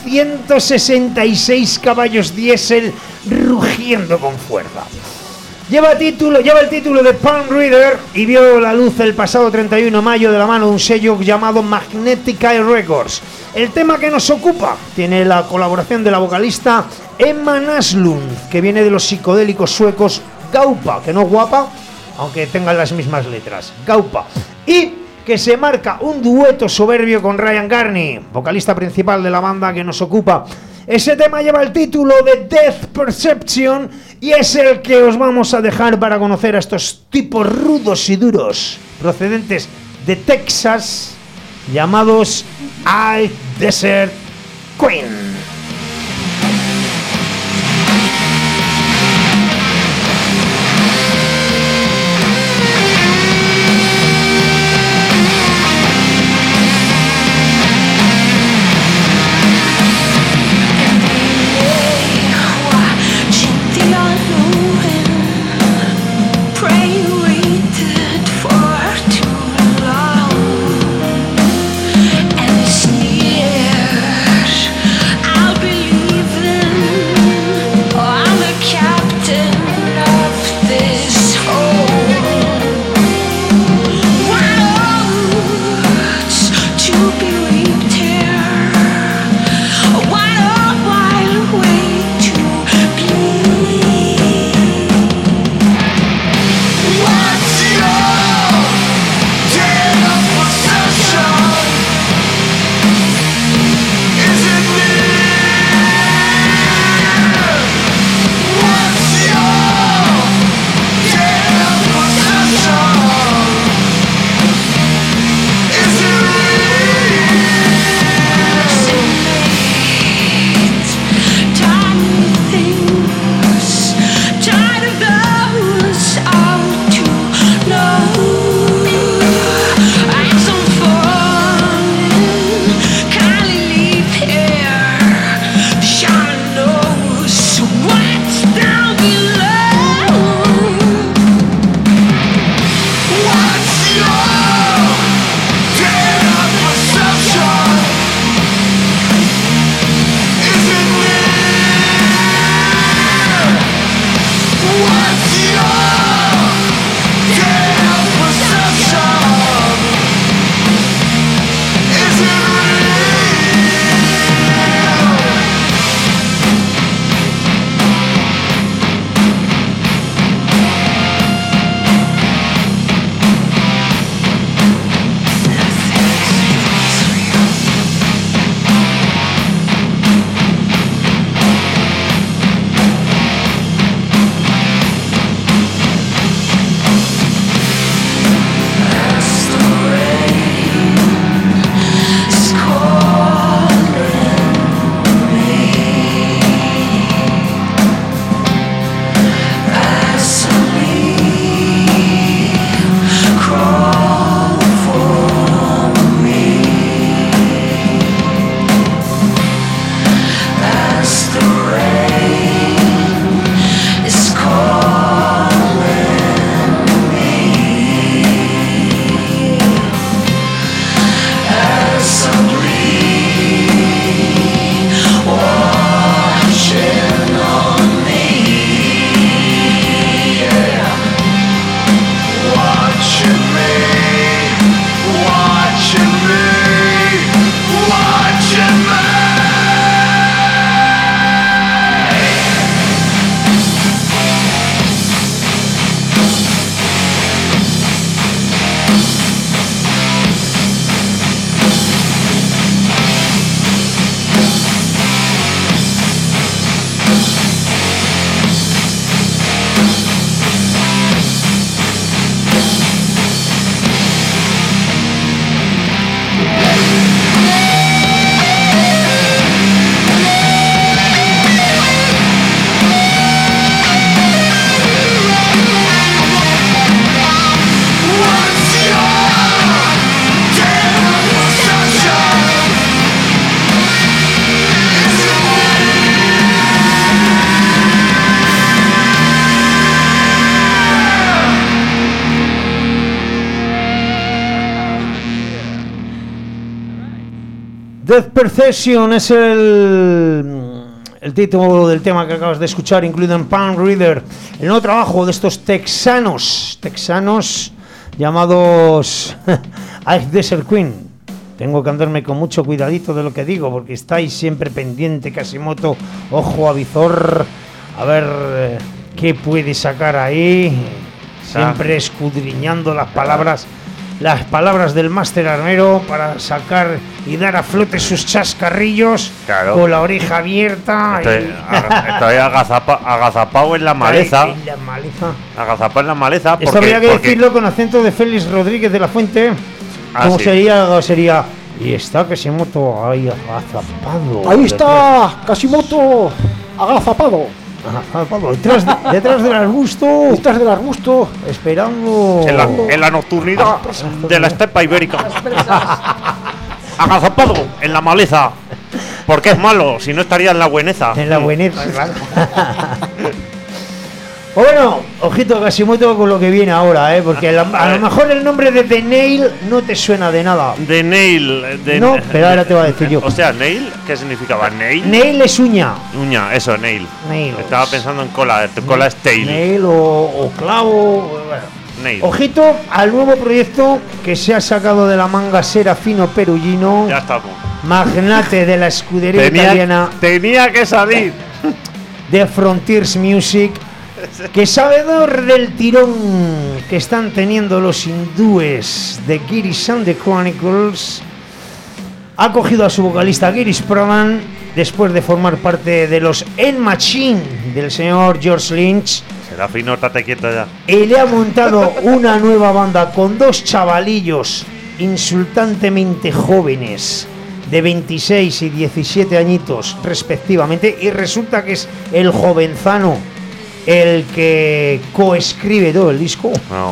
[SPEAKER 1] 666 caballos diésel rugiendo con fuerza. Lleva el título de Palm Reader y vio la luz el pasado 31 de mayo de la mano de un sello llamado Magnetic Eye Records. El tema que nos ocupa tiene la colaboración de la vocalista Emma Naslund, que viene de los psicodélicos suecos Gaupa, que no guapa, aunque tengan las mismas letras, Gaupa, y que se marca un dueto soberbio con Ryan Garney, vocalista principal de la banda que nos ocupa. Ese tema lleva el título de Death Perception y es el que os vamos a dejar para conocer a estos tipos rudos y duros procedentes de Texas llamados High Desert Queen.
[SPEAKER 6] I
[SPEAKER 1] Death Perception es el título del tema que acabas de escuchar, incluido en Palm Reader, el nuevo trabajo de estos texanos llamados Ice Desert Queen. Tengo que andarme con mucho cuidadito de lo que digo, porque estáis siempre pendiente, Kasimoto, ojo a visor, a ver qué puede sacar ahí, siempre escudriñando las palabras del máster armero para sacar y dar a flote sus chascarrillos, claro, con la oreja abierta.
[SPEAKER 2] Estoy agazapado en la maleza. Agazapado en la maleza.
[SPEAKER 1] Esto habría que decirlo con acento de Félix Rodríguez de la Fuente. ¿Cómo sí sería? Y está Kasimoto ahí agazapado.
[SPEAKER 4] Ahí está Kasimoto agazapado.
[SPEAKER 1] Detrás del arbusto, esperando
[SPEAKER 2] en la nocturnidad de la estepa ibérica. Agazapado en la maleza, porque es malo, si no estaría en la bueneza.
[SPEAKER 1] Claro. Bueno, ojito Kasimoto con lo que viene ahora, porque a lo mejor el nombre de The Nail no te suena de nada.
[SPEAKER 2] The Nail.
[SPEAKER 1] No, pero ahora te voy a decir yo.
[SPEAKER 2] O sea, Nail, ¿qué significaba? Nail.
[SPEAKER 1] Nail es uña.
[SPEAKER 2] Uña, eso, Nail.
[SPEAKER 1] Nail.
[SPEAKER 2] Estaba pensando en cola, tu cola es tail.
[SPEAKER 1] Nail o clavo. Bueno.
[SPEAKER 2] Nail.
[SPEAKER 1] Ojito al nuevo proyecto que se ha sacado de la manga Serafino Perugino.
[SPEAKER 2] Ya estamos.
[SPEAKER 1] Magnate de la escudería italiana.
[SPEAKER 2] Tenía que salir.
[SPEAKER 1] De Frontiers Music. Que sabedor del tirón que están teniendo los hindúes de Girish and the Chronicles, ha cogido a su vocalista Girish Pradhan después de formar parte de los End Machine del señor George Lynch.
[SPEAKER 2] Serafino, estate quieto ya.
[SPEAKER 1] Y le ha montado una nueva banda con dos chavalillos insultantemente jóvenes de 26 y 17 añitos respectivamente, y resulta que es el jovenzano el que coescribe todo el disco.
[SPEAKER 2] No.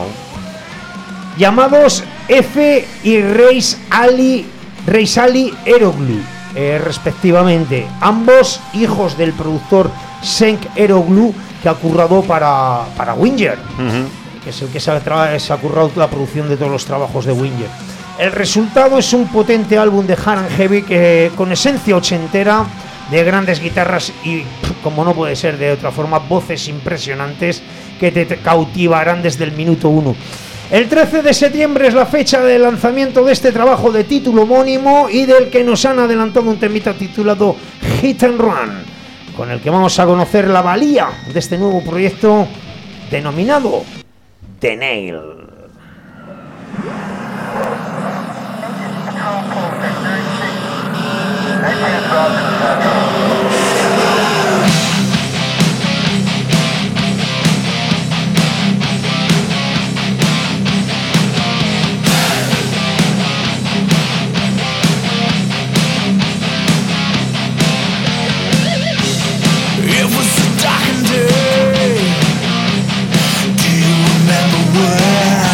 [SPEAKER 1] Llamados F y Reis Ali Eroglu, respectivamente, ambos hijos del productor Cenk Eroglu, que ha currado para Winger, que es el que se ha currado la producción de todos los trabajos de Winger. El resultado es un potente álbum de hard and heavy que, con esencia ochentera, de grandes guitarras y, como no puede ser de otra forma, voces impresionantes que te cautivarán desde el minuto 1. El 13 de septiembre es la fecha de lanzamiento de este trabajo de título homónimo y del que nos han adelantado un temita titulado Hit and Run, con el que vamos a conocer la valía de este nuevo proyecto denominado The Nail.
[SPEAKER 6] Remember where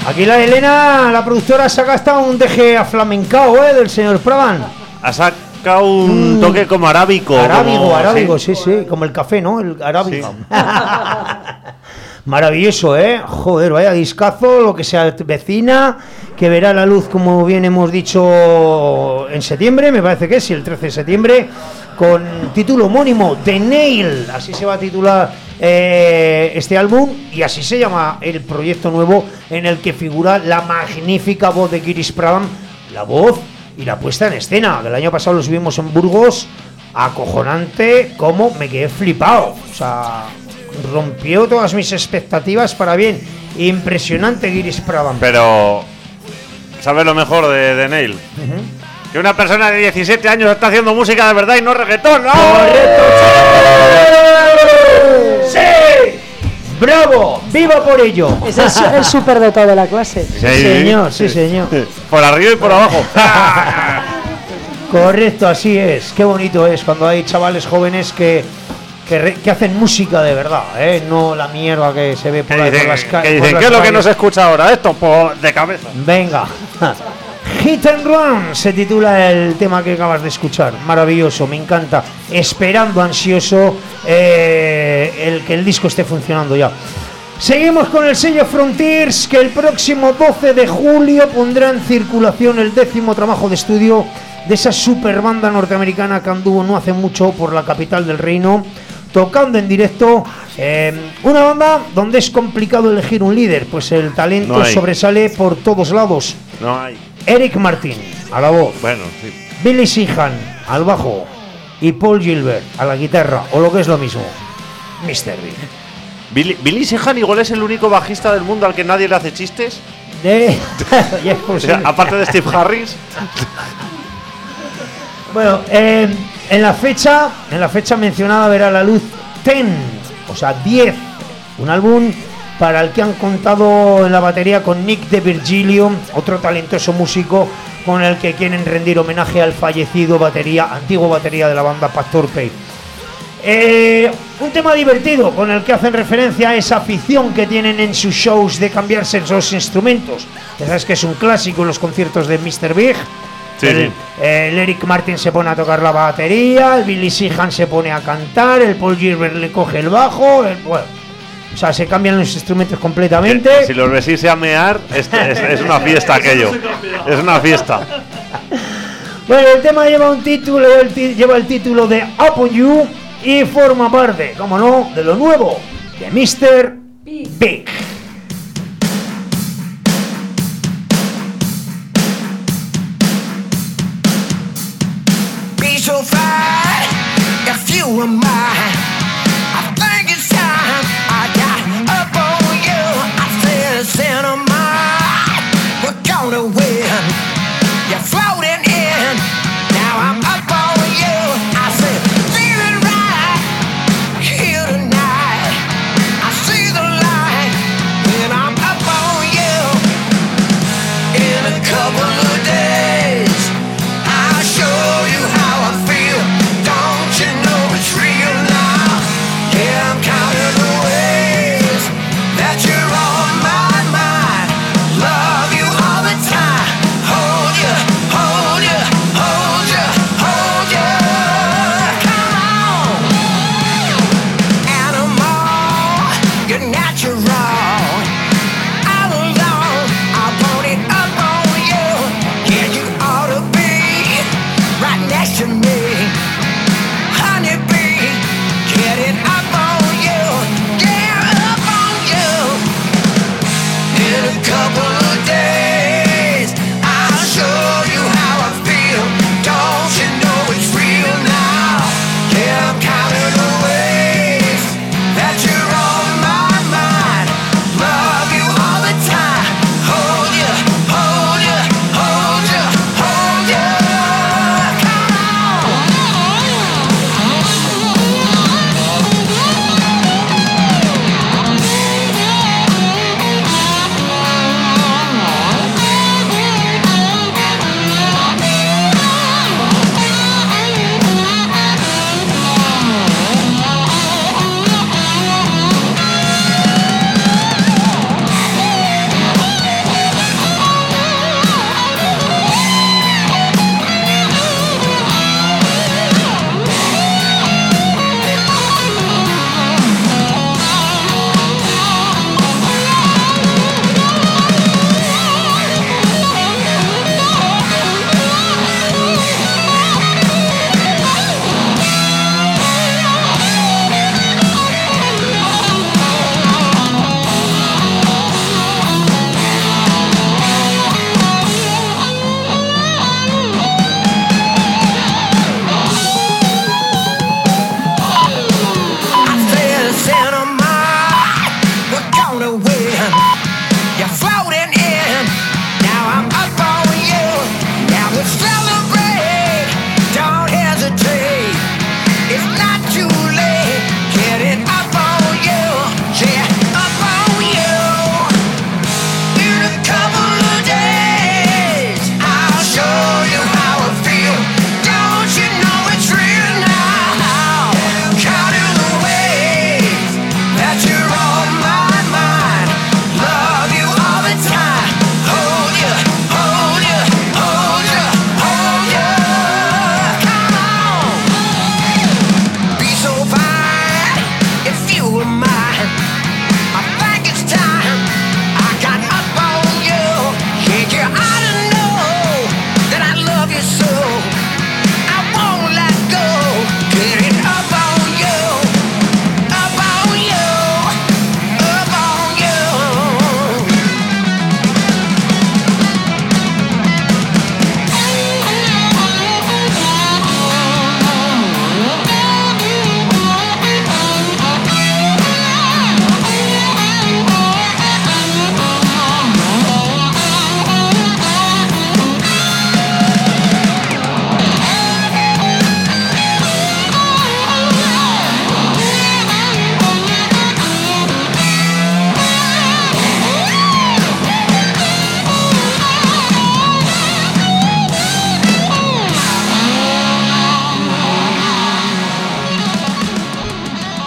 [SPEAKER 1] Aquí la Elena, la productora, se ha gastado un deje aflamencao, del señor Pravan.
[SPEAKER 2] Ha sacado un toque como arábico.
[SPEAKER 1] Arábigo, sí, como el café, ¿no? El arábigo. Sí. Maravilloso, joder, vaya discazo, lo que se avecina, que verá la luz, como bien hemos dicho, en septiembre, me parece que es, el 13 de septiembre, con título homónimo, The Nail, así se va a titular este álbum, y así se llama el proyecto nuevo en el que figura la magnífica voz de Girish Pravan, la voz y la puesta en escena, que el año pasado los vimos en Burgos, acojonante, como me quedé flipado, o sea, rompió todas mis expectativas para bien, impresionante Girish Pravan.
[SPEAKER 2] Pero, ¿sabes lo mejor de Neil? Que una persona de 17 años está haciendo música de verdad y no reggaetón, ¿no?
[SPEAKER 1] ¡Correcto! ¡Sí! ¡Bravo! ¡Viva por ello!
[SPEAKER 3] Es el superdotado de la clase.
[SPEAKER 1] Sí, señor, sí, señor.
[SPEAKER 2] Por arriba y por abajo.
[SPEAKER 1] Correcto, así es. Qué bonito es cuando hay chavales jóvenes que hacen música de verdad, no la mierda que se ve por ahí por las calles.
[SPEAKER 2] ¿Qué es lo que no se escucha ahora? Esto, de cabeza.
[SPEAKER 1] Venga. Hit and Run se titula el tema que acabas de escuchar. Maravilloso, me encanta. Esperando ansioso el que el disco esté funcionando ya. Seguimos con el sello Frontiers, que el próximo 12 de julio pondrá en circulación el 10º trabajo de estudio de esa super banda norteamericana que anduvo no hace mucho por la capital del reino, tocando en directo, una banda donde es complicado elegir un líder, pues el talento sobresale por todos lados.
[SPEAKER 2] No hay.
[SPEAKER 1] Eric Martin a la voz,
[SPEAKER 2] bueno, sí.
[SPEAKER 1] Billy Sheehan al bajo y Paul Gilbert a la guitarra, o lo que es lo mismo, Mr. Big.
[SPEAKER 2] Billy Sheehan igual es el único bajista del mundo al que nadie le hace chistes.
[SPEAKER 1] Ya es
[SPEAKER 2] o sea, aparte de Steve Harris.
[SPEAKER 1] Bueno, en la fecha mencionada verá la luz 10, o sea 10, un álbum para el que han contado en la batería con Nick de Virgilio, otro talentoso músico con el que quieren rendir homenaje al fallecido antiguo batería de la banda Pat Torpey. Un tema divertido con el que hacen referencia a esa afición que tienen en sus shows de cambiarse los instrumentos. Ya sabes que es un clásico en los conciertos de Mr. Big.
[SPEAKER 2] Sí,
[SPEAKER 1] el Eric Martin se pone a tocar la batería, el Billy Sheehan se pone a cantar, el Paul Gilbert le coge el bajo, o sea, se cambian los instrumentos completamente.
[SPEAKER 2] Si los ves irse a mear, es una fiesta aquello. Es una fiesta.
[SPEAKER 1] Bueno, el tema lleva el título de Upon You y forma parte, como no, de lo nuevo de Mr. Big.
[SPEAKER 6] So fine, if you were mine, I think it's time I got up on you. I said, Santa mine, we're gonna win. You're floating in, now I'm up on you. I said, feeling right here tonight. I see the light when I'm up on you. In a couple of days, I'll show you how.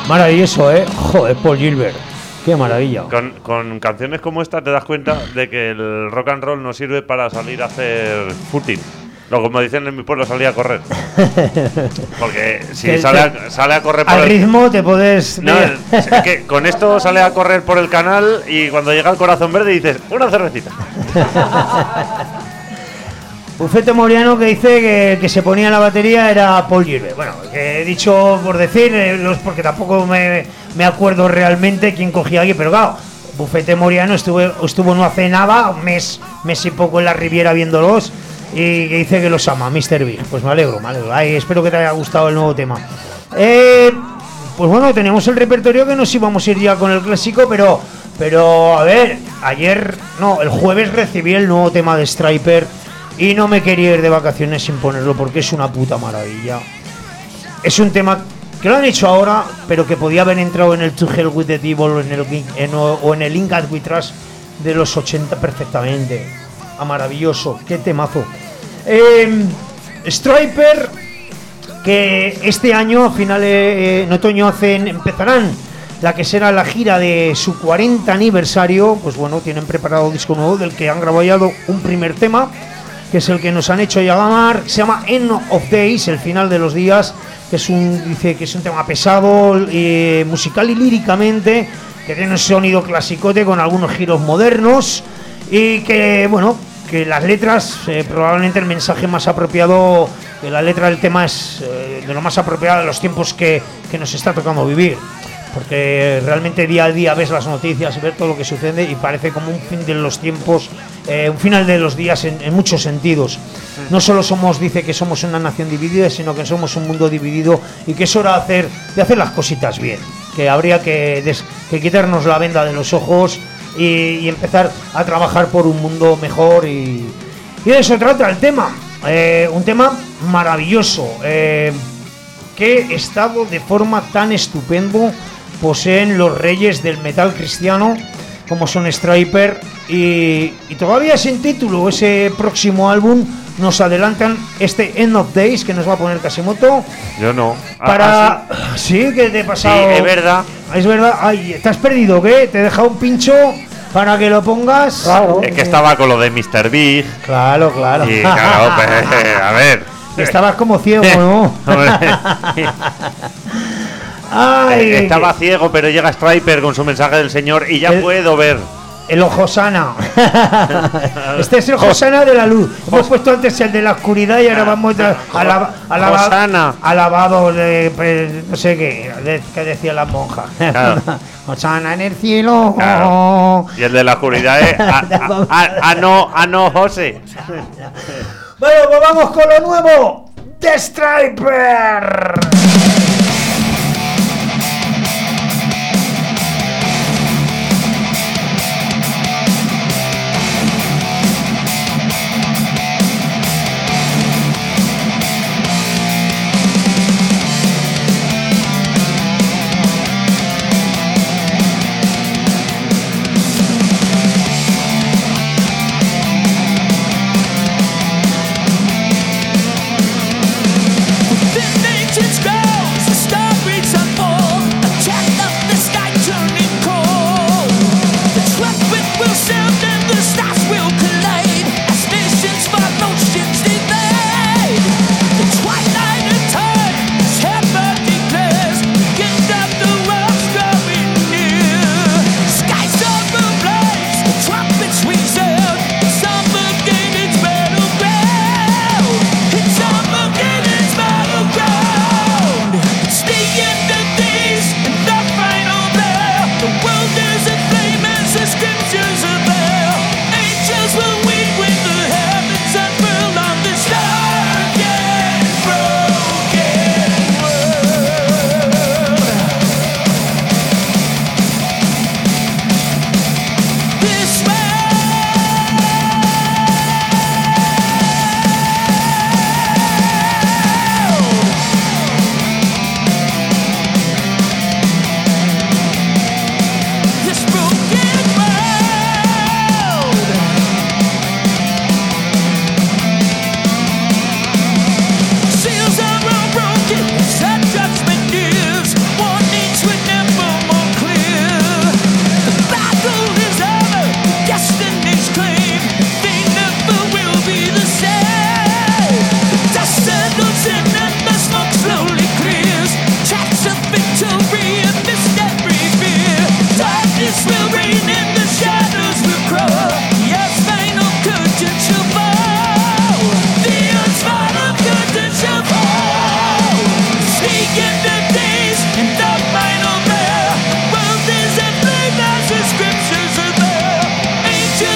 [SPEAKER 1] Maravilloso, joder, Paul Gilbert. Qué maravilla.
[SPEAKER 2] Con canciones como esta te das cuenta de que el rock and roll no sirve para salir a hacer footing. No, como dicen en mi pueblo, salir a correr. Porque si sale a correr por
[SPEAKER 1] al ritmo te puedes...
[SPEAKER 2] No, es que con esto sale a correr por el canal y cuando llega el Corazón Verde dices, una cervecita.
[SPEAKER 1] Bufete Moriano que dice que se ponía en la batería era Paul Gilbert. Bueno, que he dicho por decir, porque tampoco me acuerdo realmente quién cogía aquí, pero claro, Bufete Moriano estuvo no hace nada, un mes y poco en la Riviera viéndolos, y que dice que los ama, Mr. Big. Pues me alegro. Ay, espero que te haya gustado el nuevo tema. Pues bueno, tenemos el repertorio que nos íbamos a ir ya con el clásico, pero a ver, el jueves recibí el nuevo tema de Stryper y no me quería ir de vacaciones sin ponerlo porque es una puta maravilla. Es un tema que lo han hecho ahora, pero que podía haber entrado en el To Hell With The Devil o en el In God We Trust de los 80 perfectamente. Maravilloso, qué temazo. Stryper, que este año, a finales en otoño, empezarán la que será la gira de su 40 aniversario. Pues bueno, tienen preparado un disco nuevo del que han grabado un primer tema, que es el que nos han hecho llamar, se llama End of Days, el final de los días, que dice que es un tema pesado, musical y líricamente, que tiene un sonido clasicote con algunos giros modernos y que, bueno, que las letras, probablemente el mensaje más apropiado, que la letra del tema es de lo más apropiado de los tiempos que nos está tocando vivir. Porque realmente día a día ves las noticias y ves todo lo que sucede y parece como un fin de los tiempos, un final de los días en muchos sentidos. No solo dice que somos una nación dividida, sino que somos un mundo dividido y que es hora de hacer las cositas bien. Que habría que quitarnos la venda de los ojos y empezar a trabajar por un mundo mejor. Y de eso trata el tema. Un tema maravilloso. Qué estado de forma tan estupendo poseen los reyes del metal cristiano como son Stryper y todavía sin título. Ese próximo álbum nos adelantan este End of Days que nos va a poner Kasimoto.
[SPEAKER 2] Yo no.
[SPEAKER 1] Sí, que te he pasado.
[SPEAKER 2] Sí, es verdad.
[SPEAKER 1] Es verdad. Ay, ¿te has perdido qué? Te he dejado un pincho para que lo pongas.
[SPEAKER 4] Claro.
[SPEAKER 2] Es que estaba con lo de Mr. Big.
[SPEAKER 1] Claro.
[SPEAKER 2] Y claro, pues, a ver.
[SPEAKER 1] Estabas como ciego, ¿no? Ay,
[SPEAKER 2] estaba ciego, pero llega Stryper con su mensaje del Señor y ya puedo ver.
[SPEAKER 1] El Hosana. Este es el Hosana de la luz. Hemos puesto antes el de la oscuridad y ahora vamos alabado de no sé qué, que decían las monjas. Claro. Hosana en el cielo.
[SPEAKER 2] Claro. Y el de la oscuridad es no, José.
[SPEAKER 1] Bueno, pues vamos con lo nuevo de Stryper.
[SPEAKER 6] This nation's grows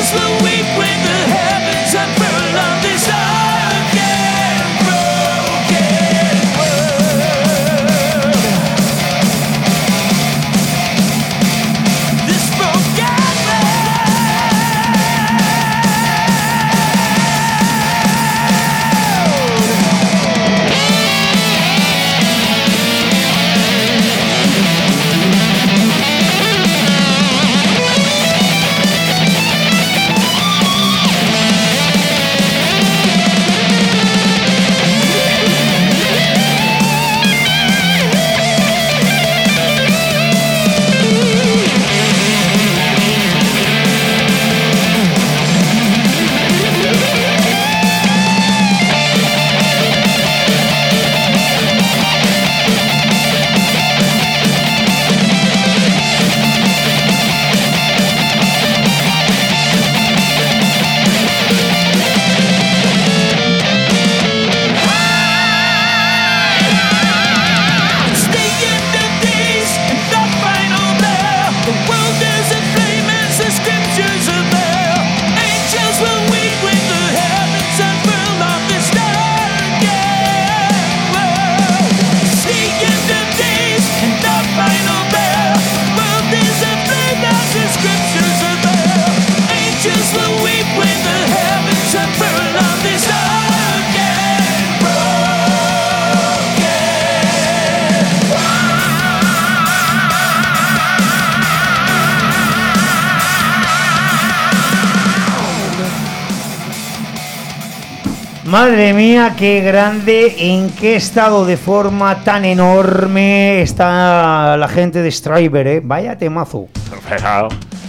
[SPEAKER 1] Madre mía, qué grande, en qué estado de forma tan enorme está la gente de Striper, ¿eh? Vaya temazo.
[SPEAKER 2] Pero,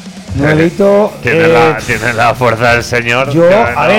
[SPEAKER 1] Nuevito.
[SPEAKER 2] Tiene la fuerza del señor.
[SPEAKER 1] Yo,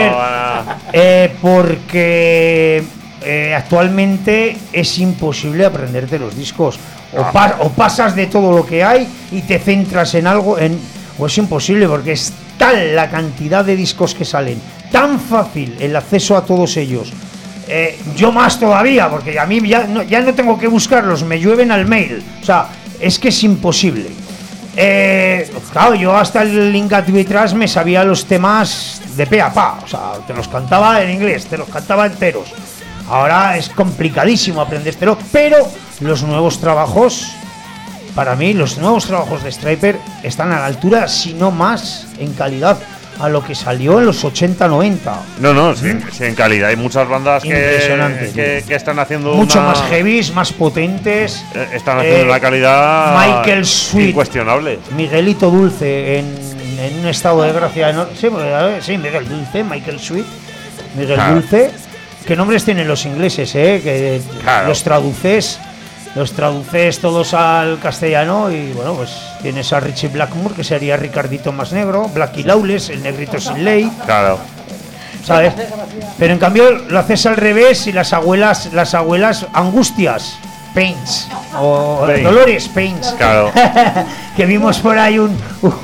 [SPEAKER 1] porque actualmente es imposible aprenderte los discos. O pasas de todo lo que hay y te centras en algo, o es imposible porque es tal la cantidad de discos que salen, tan fácil el acceso a todos ellos. Yo más todavía, porque a mí ya no tengo que buscarlos, me llueven al mail. O sea, es que es imposible. Claro, yo hasta el Link at Vitras me sabía los temas de pe a pa. O sea, te los cantaba en inglés, te los cantaba enteros. Ahora es complicadísimo aprendértelo, pero los nuevos trabajos, para mí, los nuevos trabajos de Striper están a la altura, si no más, en calidad, a lo que salió en los 80-90.
[SPEAKER 2] No, sí, en calidad. Hay muchas bandas que están haciendo
[SPEAKER 1] mucho más heavies, más potentes.
[SPEAKER 2] Están haciendo una calidad
[SPEAKER 1] Michael Sweet,
[SPEAKER 2] incuestionable.
[SPEAKER 1] Miguelito Dulce en un estado de gracia. Sí, Miguel Dulce, Michael Sweet, Miguel Dulce. ¿Qué nombres tienen los ingleses, que los traduces todos al castellano? Y bueno, pues tienes a Richie Blackmore, que sería Ricardito más negro, Blackie Lawless, el negrito sin ley.
[SPEAKER 2] Claro.
[SPEAKER 1] ¿Sabes? Pero en cambio lo haces al revés y las abuelas Angustias Paints o Dolores Paints.
[SPEAKER 2] Claro.
[SPEAKER 1] Que vimos por ahí un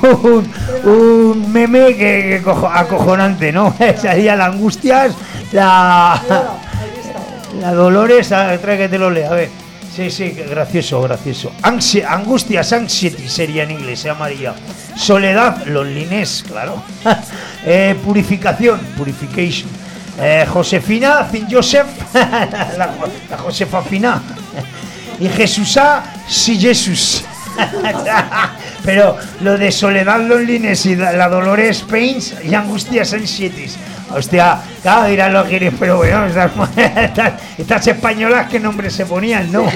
[SPEAKER 1] meme que acojonante, ¿no? Salía la Angustias, la Dolores, trae que te lo lea, a ver. Sí, gracioso. Angustias, anxiety sería en inglés, se llamaría. Soledad, loneliness, claro. Purification. Josefina, Fin Joseph, la Josefa Fina. Y Jesúsa, sí Jesús. Pero lo de Soledad, loneliness y la Dolores Pains y Angustias, anxieties. Hostia, claro, dirán los guiris, pero bueno, estas españolas, ¿qué nombres se ponían, no?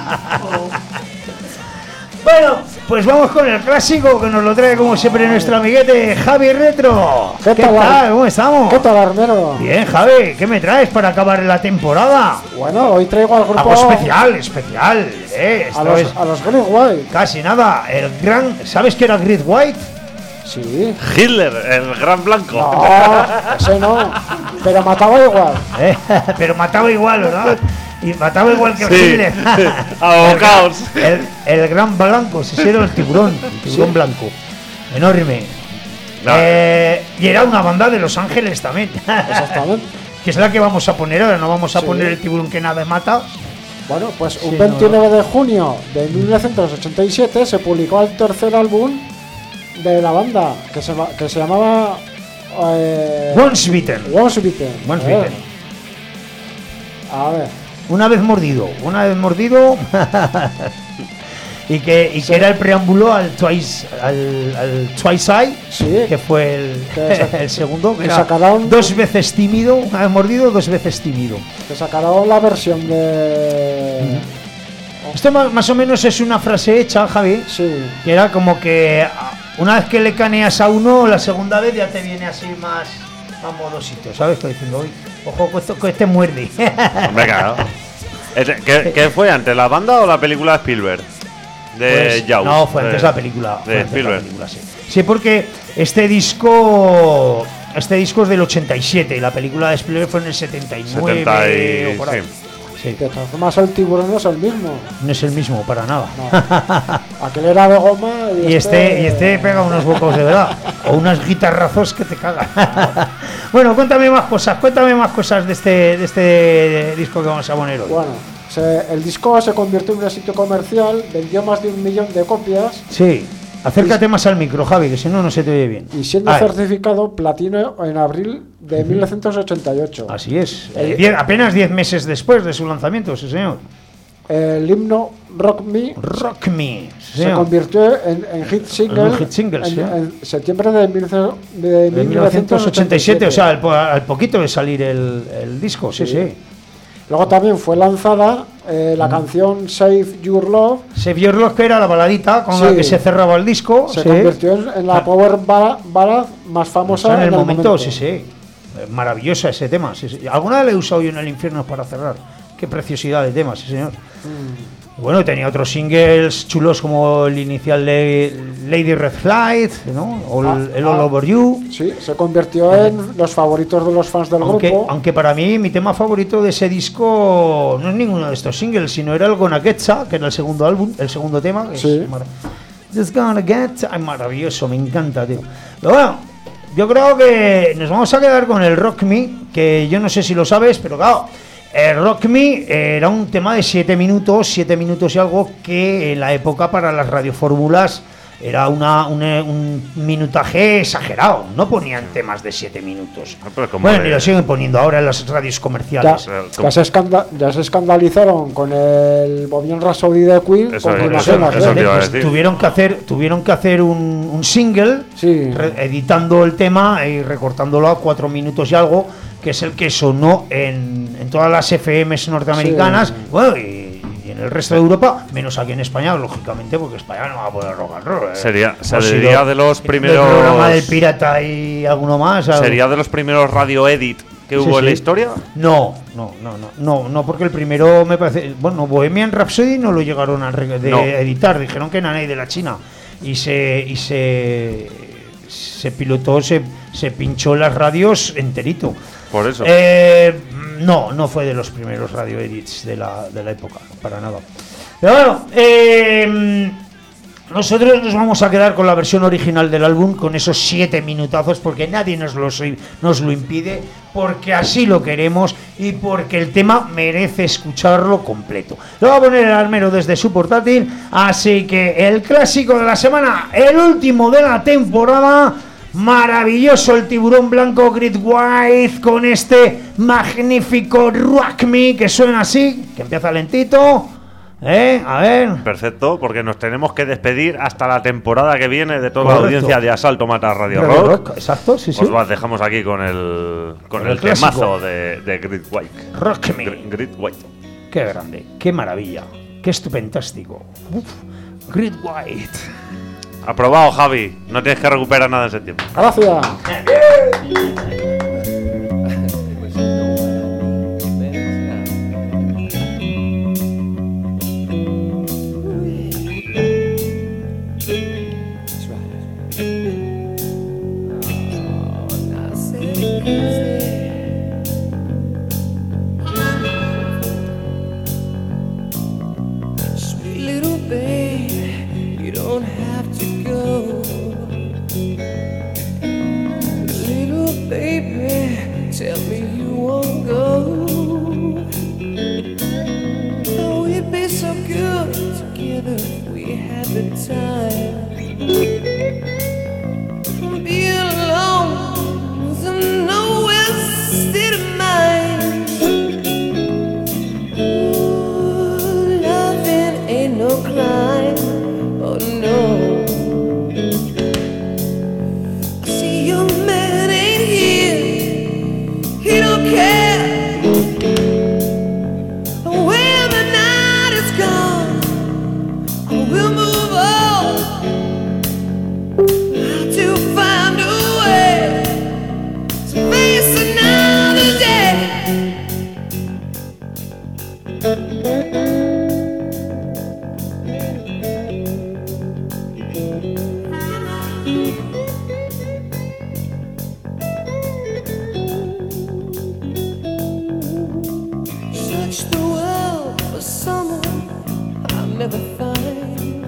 [SPEAKER 1] Bueno, pues vamos con el clásico que nos lo trae como siempre nuestro amiguete Javi Retro.
[SPEAKER 4] ¿Qué tal?
[SPEAKER 1] ¿Cómo estamos?
[SPEAKER 4] ¿Qué tal, Armero?
[SPEAKER 1] Bien, Javi, ¿qué me traes para acabar la temporada?
[SPEAKER 4] Bueno, hoy traigo al grupo...
[SPEAKER 1] Algo especial,
[SPEAKER 4] a los Great White.
[SPEAKER 1] Casi nada, el gran... ¿Sabes qué era Great White?
[SPEAKER 4] Sí.
[SPEAKER 2] Hitler, el gran blanco.
[SPEAKER 4] No, ese no. Pero mataba igual.
[SPEAKER 1] Pero mataba igual, ¿verdad? Y mataba igual que Hitler.
[SPEAKER 2] Abocaos.
[SPEAKER 1] El gran blanco, ese era el tiburón blanco. Enorme.
[SPEAKER 2] No.
[SPEAKER 1] Y era una banda de Los Ángeles también.
[SPEAKER 4] Exactamente.
[SPEAKER 1] Que es la que vamos a poner ahora, no vamos a poner el tiburón que nada mata.
[SPEAKER 4] Bueno, pues un 29 de junio de 1987 se publicó el tercer álbum de la banda, que se llamaba
[SPEAKER 1] Once Bitten.
[SPEAKER 4] Once Bitten.
[SPEAKER 1] Once Bitten.
[SPEAKER 4] A ver.
[SPEAKER 1] Una vez mordido. y que era el preámbulo al Twice Eye,
[SPEAKER 4] Sí.
[SPEAKER 1] que fue el segundo, que era
[SPEAKER 4] sacaron
[SPEAKER 1] 2 veces tímido, una vez mordido, 2 veces tímido.
[SPEAKER 4] Que sacaron la versión de...
[SPEAKER 1] Esto más o menos es una frase hecha, Javi,
[SPEAKER 4] Sí.
[SPEAKER 1] que era como que una vez que le caneas a uno, la segunda vez ya te viene así más modosito, ¿sabes? Estoy diciendo, "Uy, ojo, que este muerde".
[SPEAKER 2] Hombre, claro. ¿Qué fue antes, la banda o la película de Spielberg? De Jaws.
[SPEAKER 1] No, fue antes la película.
[SPEAKER 2] De Spielberg.
[SPEAKER 1] Sí, porque este disco es del 87 y la película de Spielberg fue en el 79 o por ahí. Sí.
[SPEAKER 4] De todas formas, el tiburón no es el mismo.
[SPEAKER 1] No es el mismo, para nada.
[SPEAKER 4] No. Aquel era de goma
[SPEAKER 1] Y este pega unos bocos de verdad. O unas guitarrazos que te cagan. Bueno, cuéntame más cosas de este disco que vamos a poner hoy.
[SPEAKER 4] Bueno, el disco se convirtió en un éxito comercial, vendió más de 1 millón de copias.
[SPEAKER 1] Sí. Acércate más al micro, Javi, que si no se te oye bien.
[SPEAKER 4] Y siendo certificado platino en abril de 1988.
[SPEAKER 1] Así es. Apenas 10 meses después de su lanzamiento, sí, señor.
[SPEAKER 4] El himno Rock Me,
[SPEAKER 1] sí,
[SPEAKER 4] se convirtió en hit single, en septiembre de 1987.
[SPEAKER 1] O sea, al poquito de salir el disco, sí.
[SPEAKER 4] Luego también fue lanzada la canción Save Your Love.
[SPEAKER 1] Save Your Love, que era la baladita con la que se cerraba el disco.
[SPEAKER 4] Se convirtió en la power ballad más famosa
[SPEAKER 1] en el momento. Sí. Maravillosa ese tema. Sí. ¿Alguna vez le he usado yo en el infierno para cerrar? Qué preciosidad de tema, sí, señor. Bueno, tenía otros singles chulos como el inicial de Lady Red Flight, ¿no? O el All Over You.
[SPEAKER 4] Sí, se convirtió en los favoritos de los fans del grupo.
[SPEAKER 1] Aunque para mí mi tema favorito de ese disco no es ninguno de estos singles, sino era el Gonna Getcha, que era el segundo álbum, el segundo tema. Que
[SPEAKER 4] sí.
[SPEAKER 1] Just Gonna Get, maravilloso, me encanta, tío. Pero bueno, yo creo que nos vamos a quedar con el Rock Me, que yo no sé si lo sabes, pero claro. Rock Me era un tema de 7 minutos y algo, que en la época para las radiofórmulas era un minutaje exagerado. No ponían temas de 7 minutos. Bueno, ni lo siguen poniendo ahora en las radios comerciales.
[SPEAKER 4] Ya se escandalizaron con el Bohemian Rhapsody de Queen.
[SPEAKER 1] Tuvieron que hacer un single, editando el tema y recortándolo a 4 minutos y algo, que es el que sonó en todas las FMs norteamericanas, bueno, y en el resto de Europa, menos aquí en España, lógicamente, porque España no va a poder rock and roll.
[SPEAKER 2] Sería de los primeros...
[SPEAKER 1] El programa del Pirata y alguno más.
[SPEAKER 2] ¿Sería de los primeros radio edit que hubo en la historia?
[SPEAKER 1] No, porque el primero me parece... Bueno, Bohemian Rhapsody no lo llegaron a editar, dijeron que era de la China. Y se pilotó, se pinchó en las radios enterito.
[SPEAKER 2] Por eso.
[SPEAKER 1] No fue de los primeros radio edits de la época, para nada. Pero bueno, nosotros nos vamos a quedar con la versión original del álbum, con esos 7 minutazos, porque nadie nos lo impide, porque así lo queremos y porque el tema merece escucharlo completo. Lo va a poner el armero desde su portátil, así que el clásico de la semana, el último de la temporada. Maravilloso el Tiburón Blanco, Great White, con este magnífico Rock Me, que suena así, que empieza lentito. A ver.
[SPEAKER 2] Perfecto, porque nos tenemos que despedir hasta la temporada que viene de toda la audiencia de Asalto Mata Radio Rock.
[SPEAKER 1] Exacto, sí.
[SPEAKER 2] Os dejamos aquí con el temazo de Great White.
[SPEAKER 1] Rock Me.
[SPEAKER 2] Great White.
[SPEAKER 1] Qué grande, qué maravilla, qué estupentástico. Great White.
[SPEAKER 2] Aprobado, Javi. No tienes que recuperar nada en septiembre.
[SPEAKER 4] Gracias.
[SPEAKER 7] Tell me you won't go. Oh, it'd be so good together if we had the time. Be alone search the world for someone I'll never find.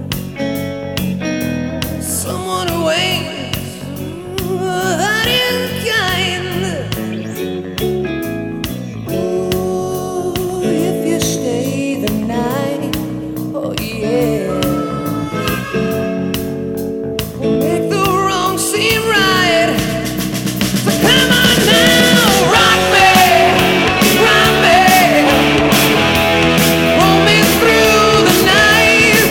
[SPEAKER 7] Someone who ain't hard and kind. Ooh, if you stay the night, oh yeah. Make the wrong seem right. So come on now, rock me, rock me, roll me through the night.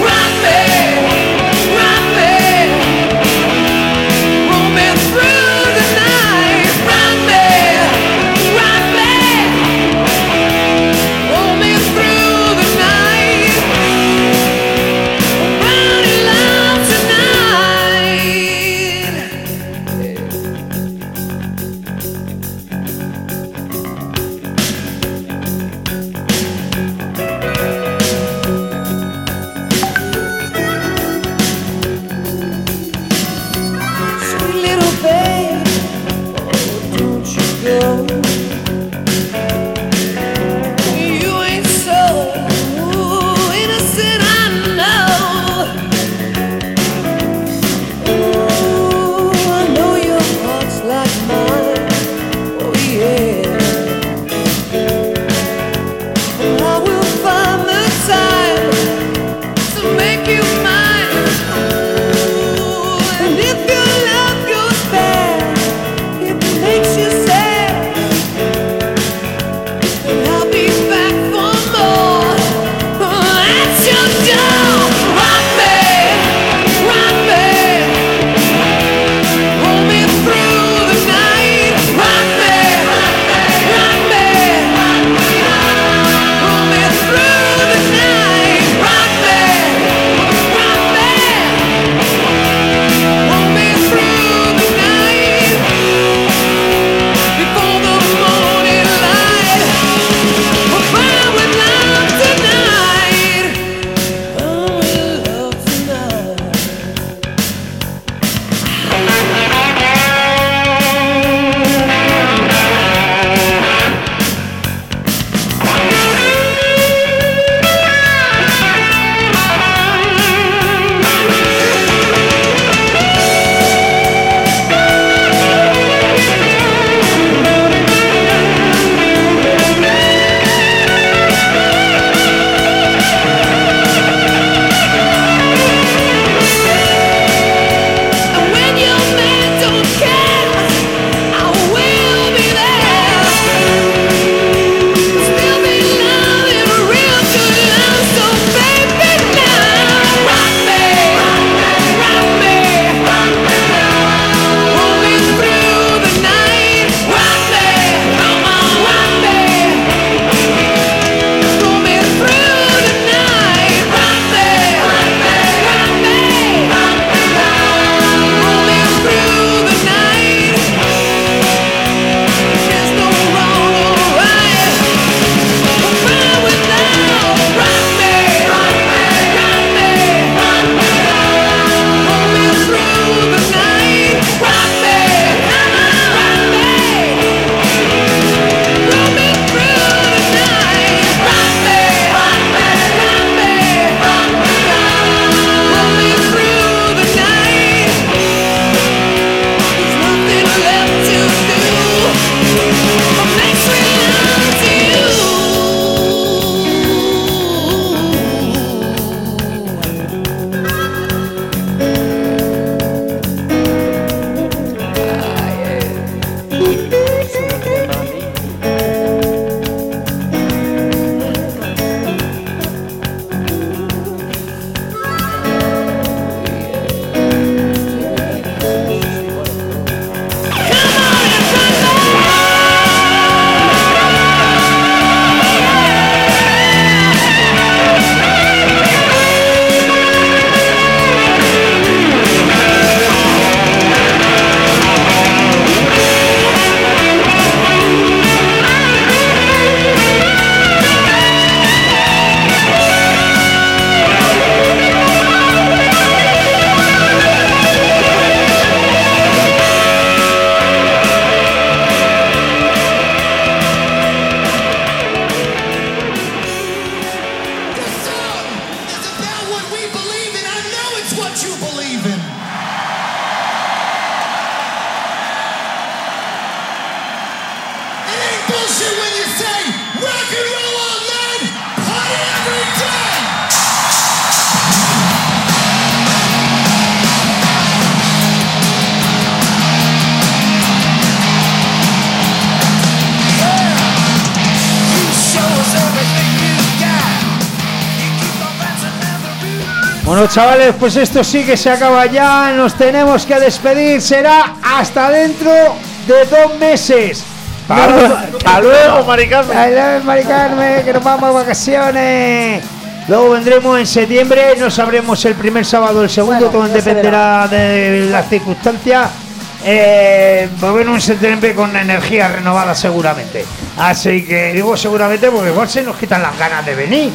[SPEAKER 1] Bueno, chavales, pues esto sí que se acaba ya. Nos tenemos que despedir. Será hasta dentro de 2 meses.
[SPEAKER 2] Hasta luego, Mari Carmen.
[SPEAKER 1] Adiós, Mari Carmen, que nos vamos a vacaciones. Luego vendremos en septiembre. No sabremos el primer sábado o el segundo.
[SPEAKER 3] Bueno,
[SPEAKER 1] todo dependerá de las circunstancias. Volveremos en septiembre con energía renovada seguramente. Así que digo seguramente porque igual se nos quitan las ganas de venir.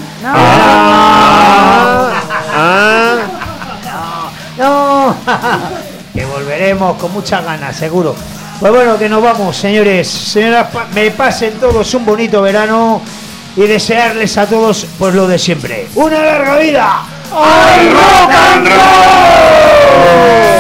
[SPEAKER 1] No. Que volveremos con muchas ganas, seguro. Pues bueno, que nos vamos, señores. Señoras, me pasen todos un bonito verano y desearles a todos pues lo de siempre. ¡Una larga vida! ¡Al rock and roll!